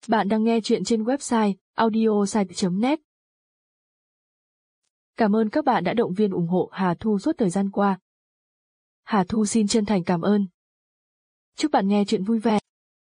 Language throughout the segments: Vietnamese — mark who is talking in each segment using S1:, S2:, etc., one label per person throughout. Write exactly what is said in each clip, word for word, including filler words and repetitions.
S1: Bạn đang nghe chuyện trên website audiosite chấm net. Cảm ơn các bạn đã động viên ủng hộ Hà Thu suốt thời gian qua. Hà Thu xin chân thành cảm ơn. Chúc bạn nghe chuyện vui vẻ.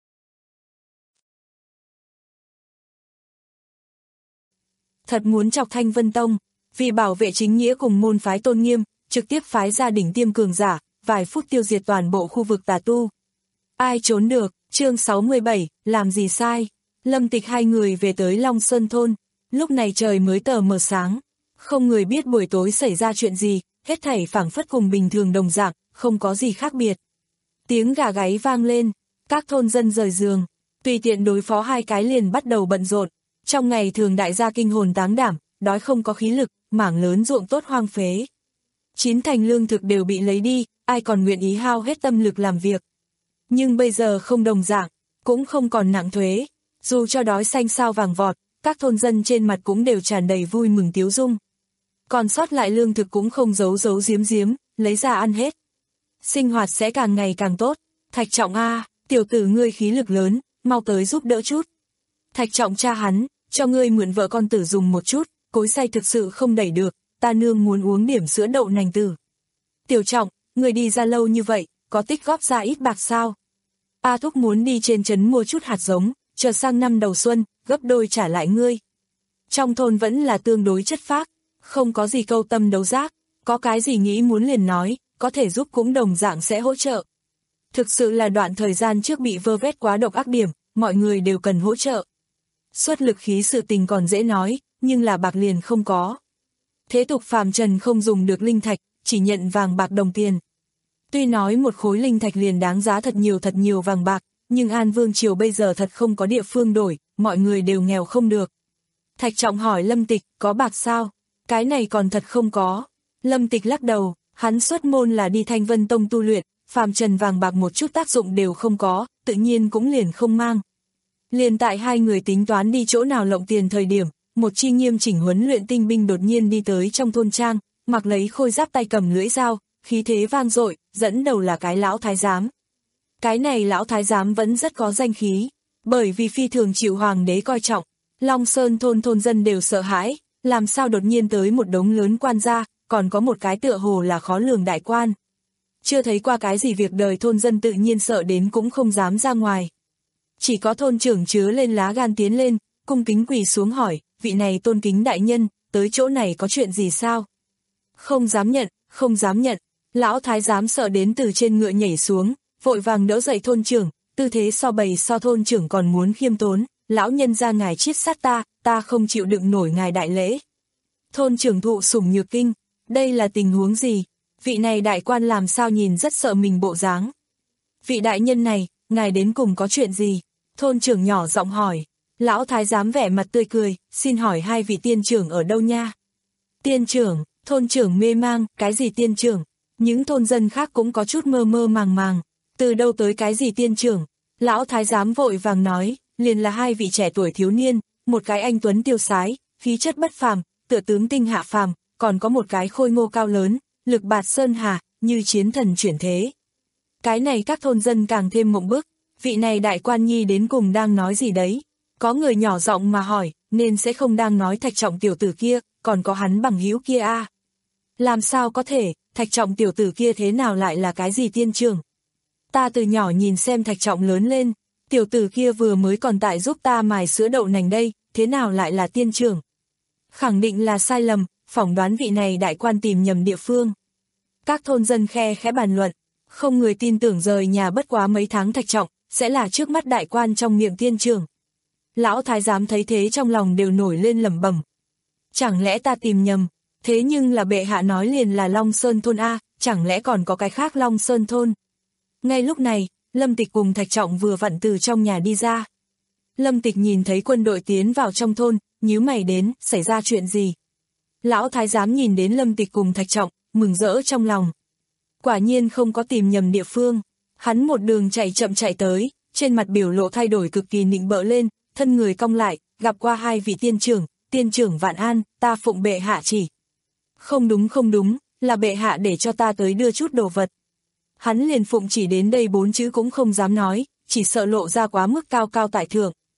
S2: Thật muốn chọc Thanh Vân Tông, vì bảo vệ chính nghĩa cùng môn phái tôn nghiêm, trực tiếp phái ra đỉnh tiêm cường giả, vài phút tiêu diệt toàn bộ khu vực tà tu. Ai trốn được, chương sáu mươi bảy, làm gì sai? Lâm Tịch hai người về tới Long Sơn Thôn, lúc này trời mới tờ mờ sáng. Không người biết buổi tối xảy ra chuyện gì, hết thảy phảng phất cùng bình thường đồng dạng, không có gì khác biệt. Tiếng gà gáy vang lên, các thôn dân rời giường, tùy tiện đối phó hai cái liền bắt đầu bận rộn. Trong ngày thường đại gia kinh hồn táng đảm, đói không có khí lực, mảng lớn ruộng tốt hoang phế. Chín thành lương thực đều bị lấy đi, ai còn nguyện ý hao hết tâm lực làm việc. Nhưng bây giờ không đồng dạng, cũng không còn nặng thuế. Dù cho đói xanh sao vàng vọt, các thôn dân trên mặt cũng đều tràn đầy vui mừng tiếu dung. Còn sót lại lương thực cũng không giấu giấu giếm giếm, lấy ra ăn hết. Sinh hoạt sẽ càng ngày càng tốt. Thạch Trọng a, tiểu tử ngươi khí lực lớn, mau tới giúp đỡ chút. Thạch Trọng cha hắn, cho ngươi mượn vợ con tử dùng một chút, cối xay thực sự không đẩy được, ta nương muốn uống điểm sữa đậu nành tử. Tiểu Trọng, ngươi đi ra lâu như vậy, có tích góp ra ít bạc sao? A Thúc muốn đi trên trấn mua chút hạt giống, chờ sang năm đầu xuân, gấp đôi trả lại ngươi. Trong thôn vẫn là tương đối chất phác, không có gì câu tâm đấu giác, có cái gì nghĩ muốn liền nói, có thể giúp cũng đồng dạng sẽ hỗ trợ. Thực sự là đoạn thời gian trước bị vơ vét quá độc ác điểm, mọi người đều cần hỗ trợ. Xuất lực khí sự tình còn dễ nói, nhưng là bạc liền không có. Thế tục phàm trần không dùng được linh thạch, chỉ nhận vàng bạc đồng tiền. Tuy nói một khối linh thạch liền đáng giá thật nhiều thật nhiều vàng bạc, nhưng An Vương Triều bây giờ thật không có địa phương đổi, mọi người đều nghèo không được. Thạch Trọng hỏi Lâm Tịch, có bạc sao? Cái này còn thật không có. Lâm Tịch lắc đầu, hắn xuất môn là đi Thanh Vân Tông tu luyện, phàm trần vàng bạc một chút tác dụng đều không có, tự nhiên cũng liền không mang. Liền tại hai người tính toán đi chỗ nào lộng tiền thời điểm, một chi nghiêm chỉnh huấn luyện tinh binh đột nhiên đi tới trong thôn trang, mặc lấy khôi giáp tay cầm lưỡi dao, khí thế vang dội, dẫn đầu là cái lão thái giám. Cái này lão thái giám vẫn rất có danh khí, bởi vì phi thường chịu hoàng đế coi trọng. Long Sơn thôn thôn dân đều sợ hãi, làm sao đột nhiên tới một đống lớn quan gia, còn có một cái tựa hồ là khó lường đại quan. Chưa thấy qua cái gì việc đời thôn dân tự nhiên sợ đến cũng không dám ra ngoài. Chỉ có thôn trưởng chứa lên lá gan tiến lên, cung kính quỳ xuống hỏi, vị này tôn kính đại nhân, tới chỗ này có chuyện gì sao? Không dám nhận, không dám nhận. Lão thái giám sợ đến từ trên ngựa nhảy xuống, vội vàng đỡ dậy thôn trưởng, tư thế so bày so thôn trưởng còn muốn khiêm tốn, lão nhân ra ngài chiết sát ta, ta không chịu đựng nổi ngài đại lễ. Thôn trưởng thụ sủng nhược kinh, đây là tình huống gì? Vị này đại quan làm sao nhìn rất sợ mình bộ dáng. Vị đại nhân này, ngài đến cùng có chuyện gì? Thôn trưởng nhỏ giọng hỏi. Lão thái giám vẻ mặt tươi cười, xin hỏi hai vị tiên trưởng ở đâu nha? Tiên trưởng, thôn trưởng mê mang, cái gì tiên trưởng? Những thôn dân khác cũng có chút mơ mơ màng màng, từ đâu tới cái gì tiên trưởng? Lão thái giám vội vàng nói, liền là hai vị trẻ tuổi thiếu niên, một cái anh tuấn tiêu sái, khí chất bất phàm, tựa tướng tinh hạ phàm, còn có một cái khôi ngô cao lớn, lực bạt sơn hà, như chiến thần chuyển thế. Cái này các thôn dân càng thêm mộng bức, vị này đại quan nhi đến cùng đang nói gì đấy? Có người nhỏ giọng mà hỏi, nên sẽ không đang nói Thạch Trọng tiểu tử kia, còn có hắn bằng hữu kia a? Làm sao có thể, Thạch Trọng tiểu tử kia thế nào lại là cái gì tiên trưởng? Ta từ nhỏ nhìn xem Thạch Trọng lớn lên, tiểu tử kia vừa mới còn tại giúp ta mài sữa đậu nành đây, thế nào lại là tiên trưởng? Khẳng định là sai lầm, phỏng đoán vị này đại quan tìm nhầm địa phương. Các thôn dân khe khẽ bàn luận, không người tin tưởng rời nhà bất quá mấy tháng Thạch Trọng, sẽ là trước mắt đại quan trong miệng tiên trưởng. Lão thái giám thấy thế trong lòng đều nổi lên lẩm bẩm. Chẳng lẽ ta tìm nhầm, thế nhưng là bệ hạ nói liền là Long Sơn thôn a, chẳng lẽ còn có cái khác Long Sơn thôn? Ngay lúc này, Lâm Tịch cùng Thạch Trọng vừa vặn từ trong nhà đi ra. Lâm Tịch nhìn thấy quân đội tiến vào trong thôn, nhíu mày đến, xảy ra chuyện gì? Lão thái giám nhìn đến Lâm Tịch cùng Thạch Trọng, mừng rỡ trong lòng. Quả nhiên không có tìm nhầm địa phương, hắn một đường chạy chậm chạy tới, trên mặt biểu lộ thay đổi cực kỳ nịnh bợ lên, thân người cong lại, gặp qua hai vị tiên trưởng, tiên trưởng vạn an, ta phụng bệ hạ chỉ. Không đúng không đúng, là bệ hạ để cho ta tới đưa chút đồ vật. Hắn liền phụng chỉ đến đây bốn chữ cũng không dám nói, chỉ sợ lộ ra quá mức cao cao tại thượng.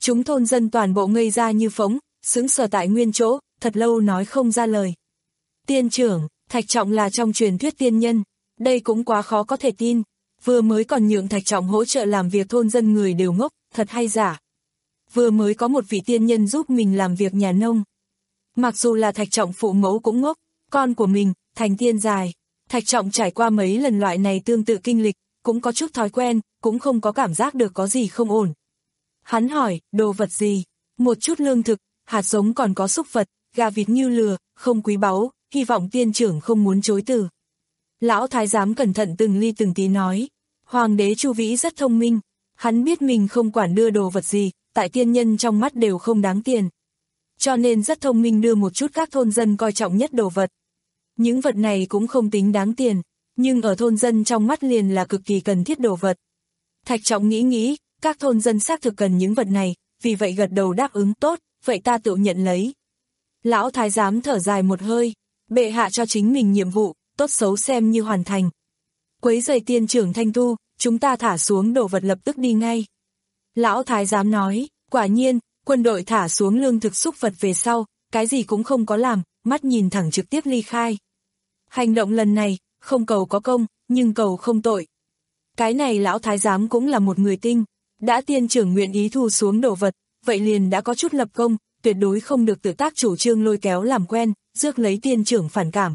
S2: Chúng thôn dân toàn bộ ngây ra như phỗng, sững sờ tại nguyên chỗ, thật lâu nói không ra lời. Tiên trưởng, Thạch Trọng là trong truyền thuyết tiên nhân, đây cũng quá khó có thể tin, vừa mới còn nhượng Thạch Trọng hỗ trợ làm việc thôn dân người đều ngốc, thật hay giả. Vừa mới có một vị tiên nhân giúp mình làm việc nhà nông. Mặc dù là Thạch Trọng phụ mẫu cũng ngốc, con của mình, thành tiên dài. Thạch Trọng trải qua mấy lần loại này tương tự kinh lịch, cũng có chút thói quen, cũng không có cảm giác được có gì không ổn. Hắn hỏi, đồ vật gì? Một chút lương thực, hạt giống còn có súc vật, gà vịt ngưu lừa, không quý báu, hy vọng tiên trưởng không muốn chối từ. Lão thái giám cẩn thận từng ly từng tí nói, Hoàng đế Chu Vĩ rất thông minh, hắn biết mình không quản đưa đồ vật gì, tại tiên nhân trong mắt đều không đáng tiền. Cho nên rất thông minh đưa một chút các thôn dân coi trọng nhất đồ vật. Những vật này cũng không tính đáng tiền, nhưng ở thôn dân trong mắt liền là cực kỳ cần thiết đồ vật. Thạch Trọng nghĩ nghĩ, các thôn dân xác thực cần những vật này, vì vậy gật đầu đáp ứng tốt, vậy ta tự nhận lấy. Lão thái giám thở dài một hơi, bệ hạ cho chính mình nhiệm vụ, tốt xấu xem như hoàn thành. Quấy rầy tiên trưởng Thanh Tu, chúng ta thả xuống đồ vật lập tức đi ngay. Lão thái giám nói, quả nhiên, quân đội thả xuống lương thực xúc vật về sau, cái gì cũng không có làm, mắt nhìn thẳng trực tiếp ly khai. Hành động lần này, không cầu có công, nhưng cầu không tội. Cái này lão thái giám cũng là một người tinh, đã tiên trưởng nguyện ý thu xuống đồ vật, vậy liền đã có chút lập công, tuyệt đối không được tự tác chủ trương lôi kéo làm quen, rước lấy tiên trưởng phản cảm.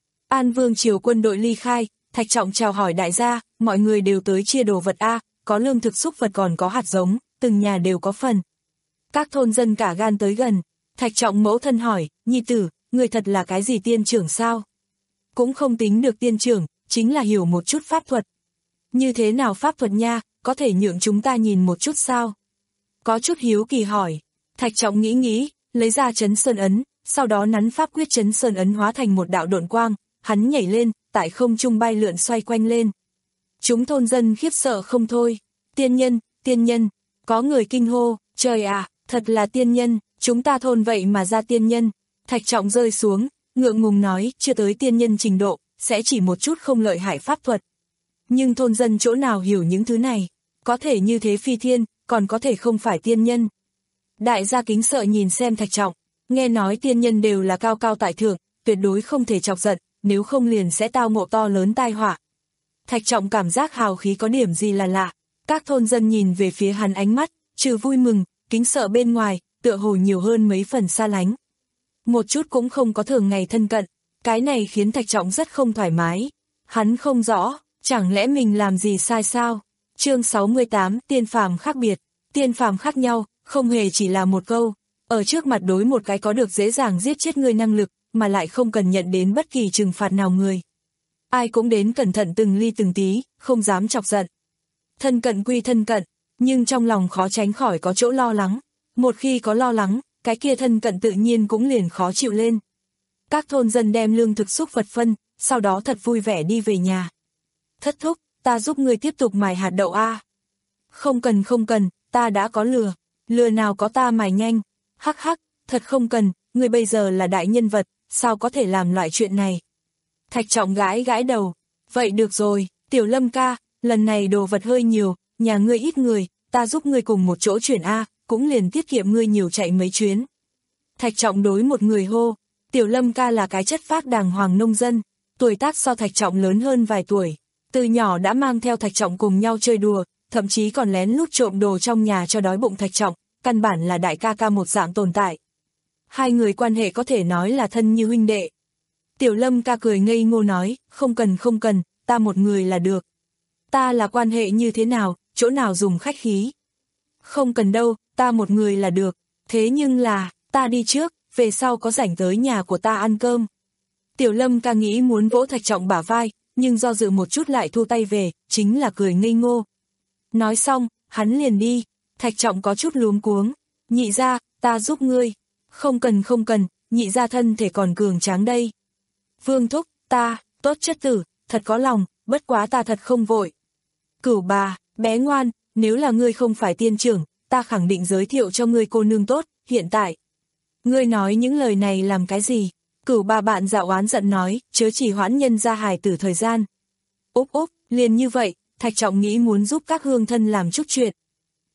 S2: An Vương triều quân đội ly khai, Thạch Trọng chào hỏi đại gia, mọi người đều tới chia đồ vật A, có lương thực xúc vật còn có hạt giống, từng nhà đều có phần. Các thôn dân cả gan tới gần, Thạch Trọng mẫu thân hỏi, nhi tử, người thật là cái gì tiên trưởng sao? Cũng không tính được tiên trưởng, chính là hiểu một chút pháp thuật. Như thế nào pháp thuật nha, có thể nhượng chúng ta nhìn một chút sao? Có chút hiếu kỳ hỏi, Thạch Trọng nghĩ nghĩ, lấy ra chấn sơn ấn, sau đó nắn pháp quyết chấn sơn ấn hóa thành một đạo độn quang, hắn nhảy lên, tại không trung bay lượn xoay quanh lên. Chúng thôn dân khiếp sợ không thôi, tiên nhân, tiên nhân, có người kinh hô, trời à, thật là tiên nhân, chúng ta thôn vậy mà ra tiên nhân. Thạch Trọng rơi xuống, ngượng ngùng nói, chưa tới tiên nhân trình độ, sẽ chỉ một chút không lợi hại pháp thuật. Nhưng thôn dân chỗ nào hiểu những thứ này, có thể như thế phi thiên, còn có thể không phải tiên nhân. Đại gia kính sợ nhìn xem Thạch Trọng, nghe nói tiên nhân đều là cao cao tại thượng, tuyệt đối không thể chọc giận, nếu không liền sẽ tao ngộ to lớn tai họa. Thạch Trọng cảm giác hào khí có điểm gì là lạ, các thôn dân nhìn về phía hắn ánh mắt, trừ vui mừng, kính sợ bên ngoài, tựa hồ nhiều hơn mấy phần xa lánh. Một chút cũng không có thường ngày thân cận, cái này khiến Thạch Trọng rất không thoải mái. Hắn không rõ, chẳng lẽ mình làm gì sai sao? Chương sáu mươi tám, tiên phàm khác biệt, tiên phàm khác nhau, không hề chỉ là một câu, ở trước mặt đối một cái có được dễ dàng giết chết người năng lực, mà lại không cần nhận đến bất kỳ trừng phạt nào người. Ai cũng đến cẩn thận từng ly từng tí, không dám chọc giận. Thân cận quy thân cận, nhưng trong lòng khó tránh khỏi có chỗ lo lắng. Một khi có lo lắng, cái kia thân cận tự nhiên cũng liền khó chịu lên. Các thôn dân đem lương thực xúc vật phân, sau đó thật vui vẻ đi về nhà. Thất thúc, ta giúp người tiếp tục mài hạt đậu a. Không cần không cần, ta đã có lừa, lừa nào có ta mài nhanh. Hắc hắc, thật không cần, người bây giờ là đại nhân vật, sao có thể làm loại chuyện này. Thạch Trọng gãi gãi đầu, vậy được rồi, Tiểu Lâm ca, lần này đồ vật hơi nhiều, nhà ngươi ít người, ta giúp ngươi cùng một chỗ chuyển a, cũng liền tiết kiệm ngươi nhiều chạy mấy chuyến. Thạch Trọng đối một người hô, Tiểu Lâm ca là cái chất phác đàng hoàng nông dân, tuổi tác so Thạch Trọng lớn hơn vài tuổi, từ nhỏ đã mang theo Thạch Trọng cùng nhau chơi đùa, thậm chí còn lén lút trộm đồ trong nhà cho đói bụng Thạch Trọng, căn bản là đại ca ca một dạng tồn tại. Hai người quan hệ có thể nói là thân như huynh đệ. Tiểu Lâm ca cười ngây ngô nói, không cần không cần, ta một người là được. Ta là quan hệ như thế nào, chỗ nào dùng khách khí. Không cần đâu, ta một người là được, thế nhưng là, ta đi trước, về sau có rảnh tới nhà của ta ăn cơm. Tiểu Lâm ca nghĩ muốn vỗ Thạch Trọng bả vai, nhưng do dự một chút lại thu tay về, chính là cười ngây ngô. Nói xong, hắn liền đi, Thạch Trọng có chút luống cuống, nhị ra, ta giúp ngươi. Không cần không cần, nhị ra thân thể còn cường tráng đây. Vương thúc, ta, tốt chất tử, thật có lòng, bất quá ta thật không vội. Cửu bà, bé ngoan, nếu là ngươi không phải tiên trưởng, ta khẳng định giới thiệu cho ngươi cô nương tốt, hiện tại. Ngươi nói những lời này làm cái gì? Cửu bà bạn dạo oán giận nói, chớ chỉ hoãn nhân ra hài tử thời gian. Úp úp, liền như vậy, Thạch Trọng nghĩ muốn giúp các hương thân làm chút chuyện.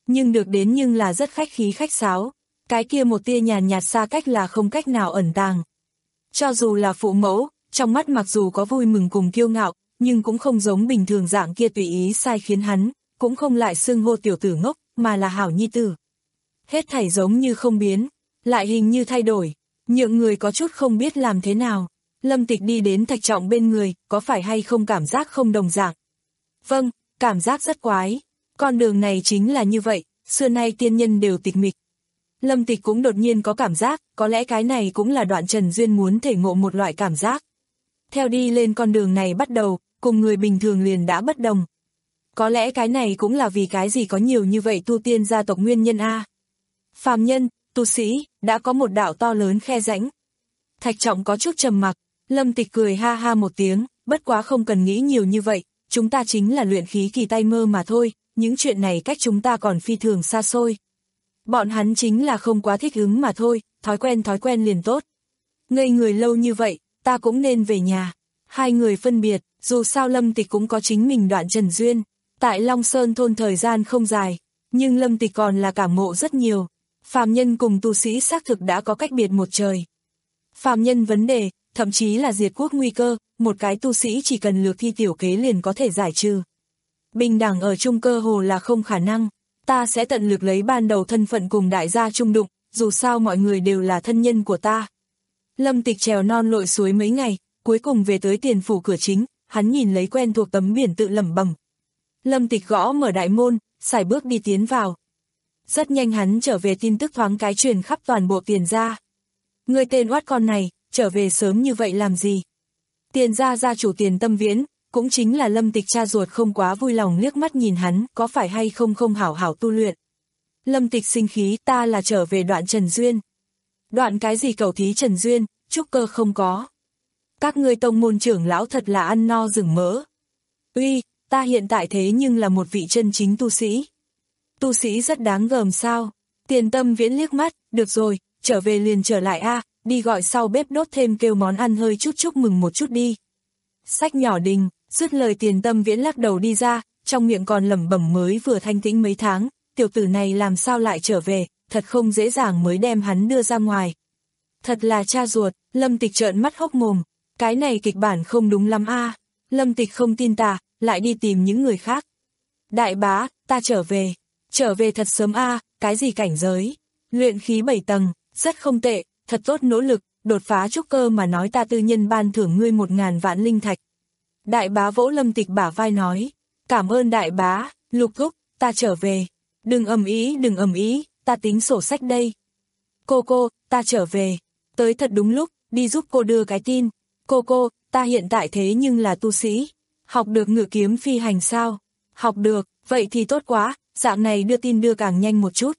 S2: nhưng được đến nhưng là rất khách khí khách sáo, cái kia một tia nhàn nhạt xa cách là không cách nào ẩn tàng. Cho dù là phụ mẫu, trong mắt mặc dù có vui mừng cùng kiêu ngạo, nhưng cũng không giống bình thường dạng kia tùy ý sai khiến hắn, cũng không lại xưng hô tiểu tử ngốc, mà là hảo nhi tử. Hết thảy giống như không biến, lại hình như thay đổi, nhượng người có chút không biết làm thế nào. Lâm Tịch đi đến Thạch Trọng bên người, có phải hay không cảm giác không đồng dạng? Vâng, cảm giác rất quái. Con đường này chính là như vậy, xưa nay tiên nhân đều tịch mịch. Lâm Tịch cũng đột nhiên có cảm giác, có lẽ cái này cũng là Đoạn Trần Duyên muốn thể ngộ một loại cảm giác. Theo đi lên con đường này bắt đầu, cùng người bình thường liền đã bất đồng. Có lẽ cái này cũng là vì cái gì có nhiều như vậy tu tiên gia tộc nguyên nhân a. Phàm nhân, tu sĩ, đã có một đạo to lớn khe rãnh. Thạch Trọng có chút trầm mặc, Lâm Tịch cười ha ha một tiếng, bất quá không cần nghĩ nhiều như vậy, chúng ta chính là luyện khí kỳ tay mơ mà thôi, những chuyện này cách chúng ta còn phi thường xa xôi. Bọn hắn chính là không quá thích ứng mà thôi, thói quen thói quen liền tốt. Ngây người lâu như vậy, ta cũng nên về nhà. Hai người phân biệt, dù sao Lâm Tịch cũng có chính mình Đoạn Trần Duyên. Tại Long Sơn thôn thời gian không dài, nhưng Lâm Tịch còn là cảm ngộ rất nhiều. Phàm nhân cùng tu sĩ xác thực đã có cách biệt một trời. Phàm nhân vấn đề, thậm chí là diệt quốc nguy cơ, một cái tu sĩ chỉ cần lược thi tiểu kế liền có thể giải trừ. Bình đẳng ở chung cơ hồ là không khả năng. Ta sẽ tận lực lấy ban đầu thân phận cùng đại gia chung đụng, dù sao mọi người đều là thân nhân của ta. Lâm Tịch trèo non lội suối mấy ngày, cuối cùng về tới tiền phủ cửa chính, hắn nhìn lấy quen thuộc tấm biển tự lẩm bẩm. Lâm Tịch gõ mở đại môn, sải bước đi tiến vào. Rất nhanh hắn trở về tin tức thoáng cái truyền khắp toàn bộ Tiền gia. Người tên oát con này, trở về sớm như vậy làm gì? Tiền gia gia chủ Tiền Tâm Viễn, cũng chính là Lâm Tịch cha ruột không quá vui lòng liếc mắt nhìn hắn, có phải hay không không hảo hảo tu luyện. Lâm Tịch sinh khí, ta là trở về Đoạn Trần Duyên. Đoạn cái gì cầu thí Trần Duyên, trúc cơ không có. Các ngươi tông môn trưởng lão thật là ăn no rừng mỡ. Uy, ta hiện tại thế nhưng là một vị chân chính tu sĩ. Tu sĩ rất đáng gờm sao? Tiền Tâm Viễn liếc mắt, được rồi, trở về liền trở lại a, đi gọi sau bếp đốt thêm kêu món ăn hơi chút chúc mừng một chút đi. Sách nhỏ đình, dứt lời Tiền Tâm Viễn lắc đầu đi ra, trong miệng còn lẩm bẩm mới vừa thanh tĩnh mấy tháng, tiểu tử này làm sao lại trở về, thật không dễ dàng mới đem hắn đưa ra ngoài. Thật là cha ruột, Lâm Tịch trợn mắt hốc mồm, cái này kịch bản không đúng lắm a. Lâm Tịch không tin tà, lại đi tìm những người khác. Đại bá, ta trở về, trở về thật sớm a, cái gì cảnh giới, luyện khí bảy tầng, rất không tệ, thật tốt nỗ lực, đột phá trúc cơ mà nói ta tư nhân ban thưởng ngươi một ngàn vạn linh thạch. Đại bá vỗ Lâm Tịch bả vai nói, cảm ơn đại bá, Lục thúc, ta trở về, đừng ầm ĩ đừng ầm ĩ, ta tính sổ sách đây. Cô cô, ta trở về, tới thật đúng lúc, đi giúp cô đưa cái tin. Cô cô, ta hiện tại thế nhưng là tu sĩ, học được ngự kiếm phi hành sao? Học được, vậy thì tốt quá, dạng này đưa tin đưa càng nhanh một chút.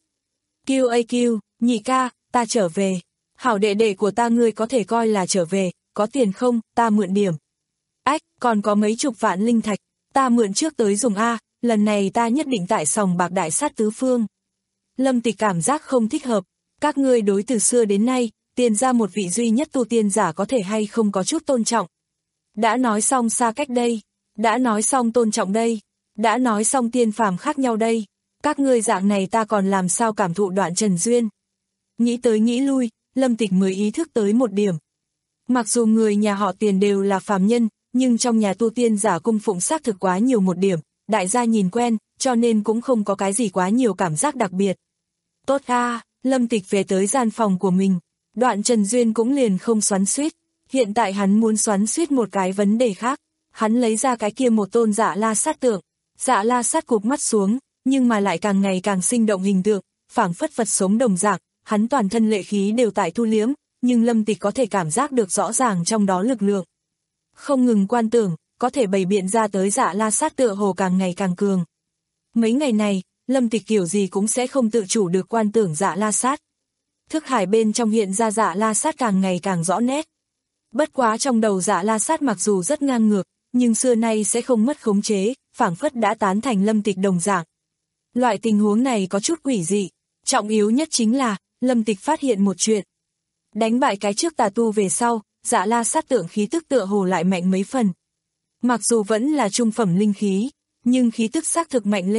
S2: Q A Q, nhị ca, ta trở về. Hảo đệ đệ của ta ngươi có thể coi là trở về, có tiền không, ta mượn điểm. Ách, còn có mấy chục vạn linh thạch, ta mượn trước tới dùng A, lần này ta nhất định tại sòng bạc đại sát tứ phương. Lâm Tịch cảm giác không thích hợp, các ngươi đối từ xưa đến nay, Tiền ra một vị duy nhất tu tiên giả có thể hay không có chút tôn trọng. Đã nói xong xa cách đây, đã nói xong tôn trọng đây, đã nói xong tiên phàm khác nhau đây, các ngươi dạng này ta còn làm sao cảm thụ Đoạn Trần Duyên. Nghĩ tới nghĩ lui, Lâm Tịch mới ý thức tới một điểm. Mặc dù người nhà họ Tiền đều là phàm nhân, nhưng trong nhà tu tiên giả cung phụng xác thực quá nhiều một điểm, đại gia nhìn quen, cho nên cũng không có cái gì quá nhiều cảm giác đặc biệt. Tốt a, Lâm Tịch về tới gian phòng của mình, Đoạn Trần Duyên cũng liền không xoắn xuýt, hiện tại hắn muốn xoắn xuýt một cái vấn đề khác, hắn lấy ra cái kia một tôn Dạ La Sát tượng, Dạ La Sát cụp mắt xuống, nhưng mà lại càng ngày càng sinh động hình tượng, phảng phất vật sống đồng dạng, hắn toàn thân lệ khí đều tại thu liếm, nhưng Lâm Tịch có thể cảm giác được rõ ràng trong đó lực lượng. Không ngừng quan tưởng, có thể bày biện ra tới Dạ La Sát tựa hồ càng ngày càng cường. Mấy ngày này, Lâm Tịch kiểu gì cũng sẽ không tự chủ được quan tưởng Dạ La Sát. Thức hải bên trong hiện ra Dạ La Sát càng ngày càng rõ nét. Bất quá trong đầu Dạ La Sát mặc dù rất ngang ngược, nhưng xưa nay sẽ không mất khống chế, phảng phất đã tán thành Lâm Tịch đồng dạng. Loại tình huống này có chút quỷ dị, trọng yếu nhất chính là, Lâm Tịch phát hiện một chuyện. Đánh bại cái trước tà tu về sau, Dạ La Sát tượng khí tức tựa hồ lại mạnh mấy phần. Mặc dù vẫn là trung phẩm linh khí, nhưng khí tức xác thực mạnh lên,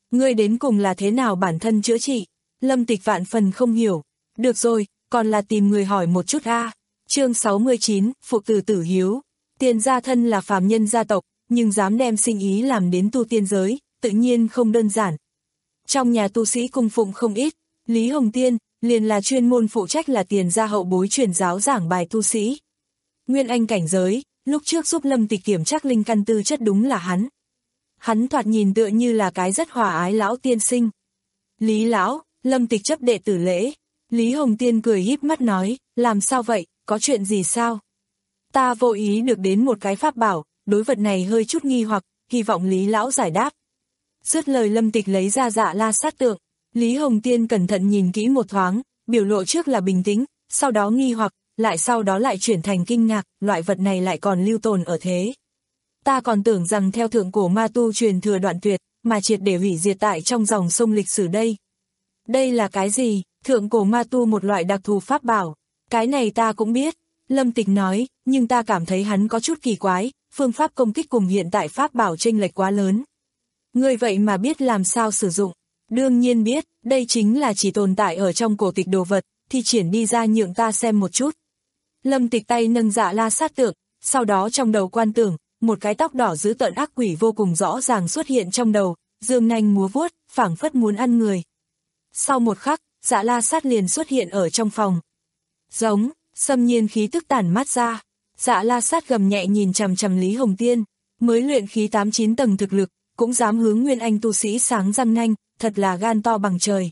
S2: Ngươi đến cùng là thế nào bản thân chữa trị? Lâm Tịch vạn phần không hiểu. Được rồi, còn là tìm người hỏi một chút a. Chương sáu mươi chín, Phụ tử tử hiếu. Tiền gia thân là phàm nhân gia tộc, nhưng dám đem sinh ý làm đến tu tiên giới, tự nhiên không đơn giản. Trong nhà tu sĩ cung phụng không ít, Lý Hồng Tiên liền là chuyên môn phụ trách là tiền gia hậu bối truyền giáo giảng bài tu sĩ. Nguyên Anh cảnh giới, lúc trước giúp Lâm Tịch kiểm tra linh căn tư chất đúng là hắn. Hắn thoạt nhìn tựa như là cái rất hòa ái lão tiên sinh. Lý lão, Lâm Tịch chấp đệ tử lễ. Lý Hồng Tiên cười híp mắt nói, làm sao vậy, có chuyện gì sao? Ta vô ý được đến một cái pháp bảo, đối vật này hơi chút nghi hoặc, hy vọng Lý lão giải đáp. Dứt lời Lâm Tịch lấy ra Dạ La Sát tượng. Lý Hồng Tiên cẩn thận nhìn kỹ một thoáng, biểu lộ trước là bình tĩnh, sau đó nghi hoặc, lại sau đó lại chuyển thành kinh ngạc, loại vật này lại còn lưu tồn ở thế. Ta còn tưởng rằng theo thượng cổ ma tu truyền thừa đoạn tuyệt, mà triệt để hủy diệt tại trong dòng sông lịch sử đây. Đây là cái gì? Thượng cổ ma tu một loại đặc thù pháp bảo. Cái này ta cũng biết. Lâm Tịch nói, nhưng ta cảm thấy hắn có chút kỳ quái, phương pháp công kích cùng hiện tại pháp bảo chênh lệch quá lớn. Ngươi vậy mà biết làm sao sử dụng. Đương nhiên biết, đây chính là chỉ tồn tại ở trong cổ tịch đồ vật, thì triển đi ra nhượng ta xem một chút. Lâm Tịch tay nâng Dạ La Sát tượng, sau đó trong đầu quan tưởng, một cái tóc đỏ dữ tợn ác quỷ vô cùng rõ ràng xuất hiện trong đầu, dương nanh múa vuốt, phảng phất muốn ăn người. Sau một khắc, Dạ La Sát liền xuất hiện ở trong phòng. Giống, xâm nhiên khí tức tản mát ra. Dạ La Sát gầm nhẹ nhìn chằm chằm Lý Hồng Tiên, mới luyện khí tám chín tầng thực lực, cũng dám hướng Nguyên Anh tu sĩ sáng răng nanh, thật là gan to bằng trời.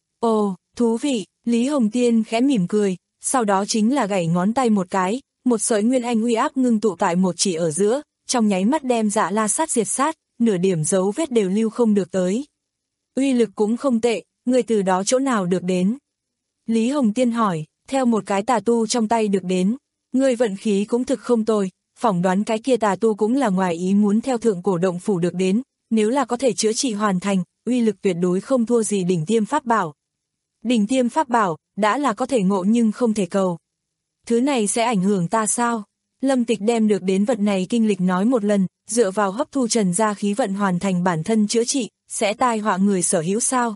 S2: Ồ, thú vị, Lý Hồng Tiên khẽ mỉm cười, sau đó chính là gảy ngón tay một cái, một sợi Nguyên Anh uy áp ngưng tụ tại một chỉ ở giữa, trong nháy mắt đem Dạ La Sát diệt sát, nửa điểm dấu vết đều lưu không được tới. Uy lực cũng không tệ, người từ đó chỗ nào được đến? Lý Hồng Tiên hỏi, theo một cái tà tu trong tay được đến, người vận khí cũng thực không tồi, phỏng đoán cái kia tà tu cũng là ngoài ý muốn theo thượng cổ động phủ được đến, nếu là có thể chữa trị hoàn thành, uy lực tuyệt đối không thua gì đỉnh tiêm pháp bảo. Đỉnh tiêm pháp bảo, đã là có thể ngộ nhưng không thể cầu. Thứ này sẽ ảnh hưởng ta sao? Lâm Tịch đem được đến vật này kinh lịch nói một lần, dựa vào hấp thu trần gia khí vận hoàn thành bản thân chữa trị, sẽ tai họa người sở hữu sao?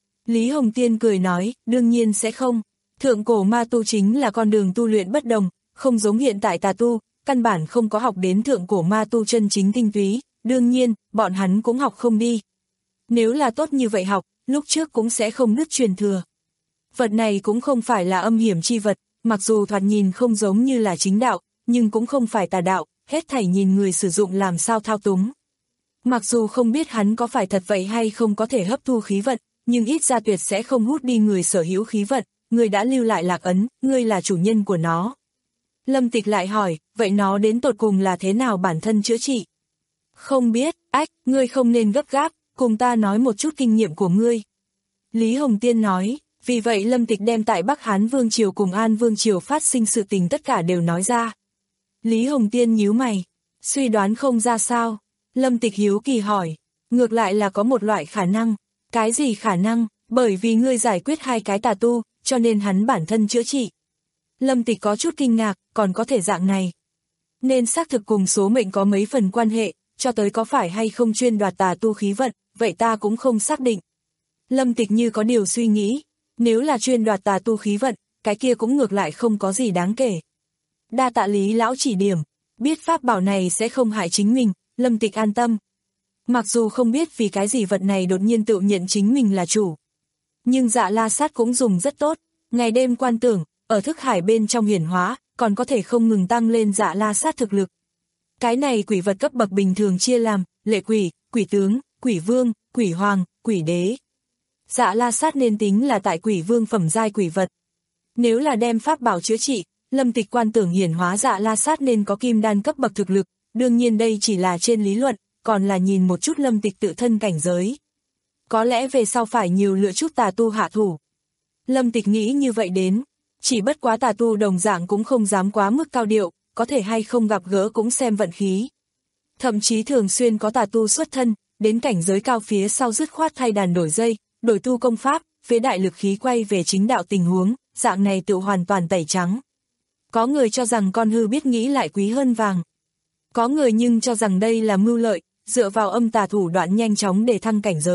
S2: Lý Hồng Tiên cười nói, đương nhiên sẽ không. Thượng cổ ma tu chính là con đường tu luyện bất đồng, không giống hiện tại tà tu, căn bản không có học đến thượng cổ ma tu chân chính tinh túy, đương nhiên, bọn hắn cũng học không đi. Nếu là tốt như vậy học, lúc trước cũng sẽ không đứt truyền thừa. Vật này cũng không phải là âm hiểm chi vật, mặc dù thoạt nhìn không giống như là chính đạo, nhưng cũng không phải tà đạo, hết thảy nhìn người sử dụng làm sao thao túng. Mặc dù không biết hắn có phải thật vậy hay không có thể hấp thu khí vận, nhưng ít ra tuyệt sẽ không hút đi người sở hữu khí vận, người đã lưu lại lạc ấn, ngươi là chủ nhân của nó. Lâm Tịch lại hỏi, vậy nó đến tột cùng là thế nào bản thân chữa trị? Không biết, ách, ngươi không nên gấp gáp, cùng ta nói một chút kinh nghiệm của ngươi. Lý Hồng Tiên nói, vì vậy Lâm Tịch đem tại Bắc Hán Vương Triều cùng An Vương Triều phát sinh sự tình tất cả đều nói ra. Lý Hồng Tiên nhíu mày, suy đoán không ra sao. Lâm Tịch hiếu kỳ hỏi, ngược lại là có một loại khả năng. Cái gì khả năng? Bởi vì ngươi giải quyết hai cái tà tu, cho nên hắn bản thân chữa trị. Lâm Tịch có chút kinh ngạc, còn có thể dạng này. Nên xác thực cùng số mệnh có mấy phần quan hệ, cho tới có phải hay không chuyên đoạt tà tu khí vận, vậy ta cũng không xác định. Lâm Tịch như có điều suy nghĩ, nếu là chuyên đoạt tà tu khí vận, cái kia cũng ngược lại không có gì đáng kể. Đa tạ Lý lão chỉ điểm, biết pháp bảo này sẽ không hại chính mình, Lâm Tịch an tâm. Mặc dù không biết vì cái gì vật này đột nhiên tự nhận chính mình là chủ. Nhưng Dạ La Sát cũng dùng rất tốt, ngày đêm quan tưởng, ở thức hải bên trong hiển hóa, còn có thể không ngừng tăng lên Dạ La Sát thực lực. Cái này quỷ vật cấp bậc bình thường chia làm, lệ quỷ, quỷ tướng, quỷ vương, quỷ hoàng, quỷ đế. Dạ La Sát nên tính là tại quỷ vương phẩm giai quỷ vật. Nếu là đem pháp bảo chữa trị, Lâm Tịch quan tưởng hiển hóa Dạ La Sát nên có kim đan cấp bậc thực lực, đương nhiên đây chỉ là trên lý luận, còn là nhìn một chút Lâm Tịch tự thân cảnh giới. Có lẽ về sau phải nhiều lựa chút tà tu hạ thủ. Lâm Tịch nghĩ như vậy đến, chỉ bất quá tà tu đồng dạng cũng không dám quá mức cao điệu, có thể hay không gặp gỡ cũng xem vận khí. Thậm chí thường xuyên có tà tu xuất thân, đến cảnh giới cao phía sau dứt khoát thay đàn đổi dây, đổi tu công pháp, phía đại lực khí quay về chính đạo tình huống, dạng này tự hoàn toàn tẩy trắng. Có người cho rằng con hư biết nghĩ lại quý hơn vàng. Có người nhưng cho rằng đây là mưu lợi, dựa vào âm tà thủ đoạn nhanh chóng để thăng cảnh giới,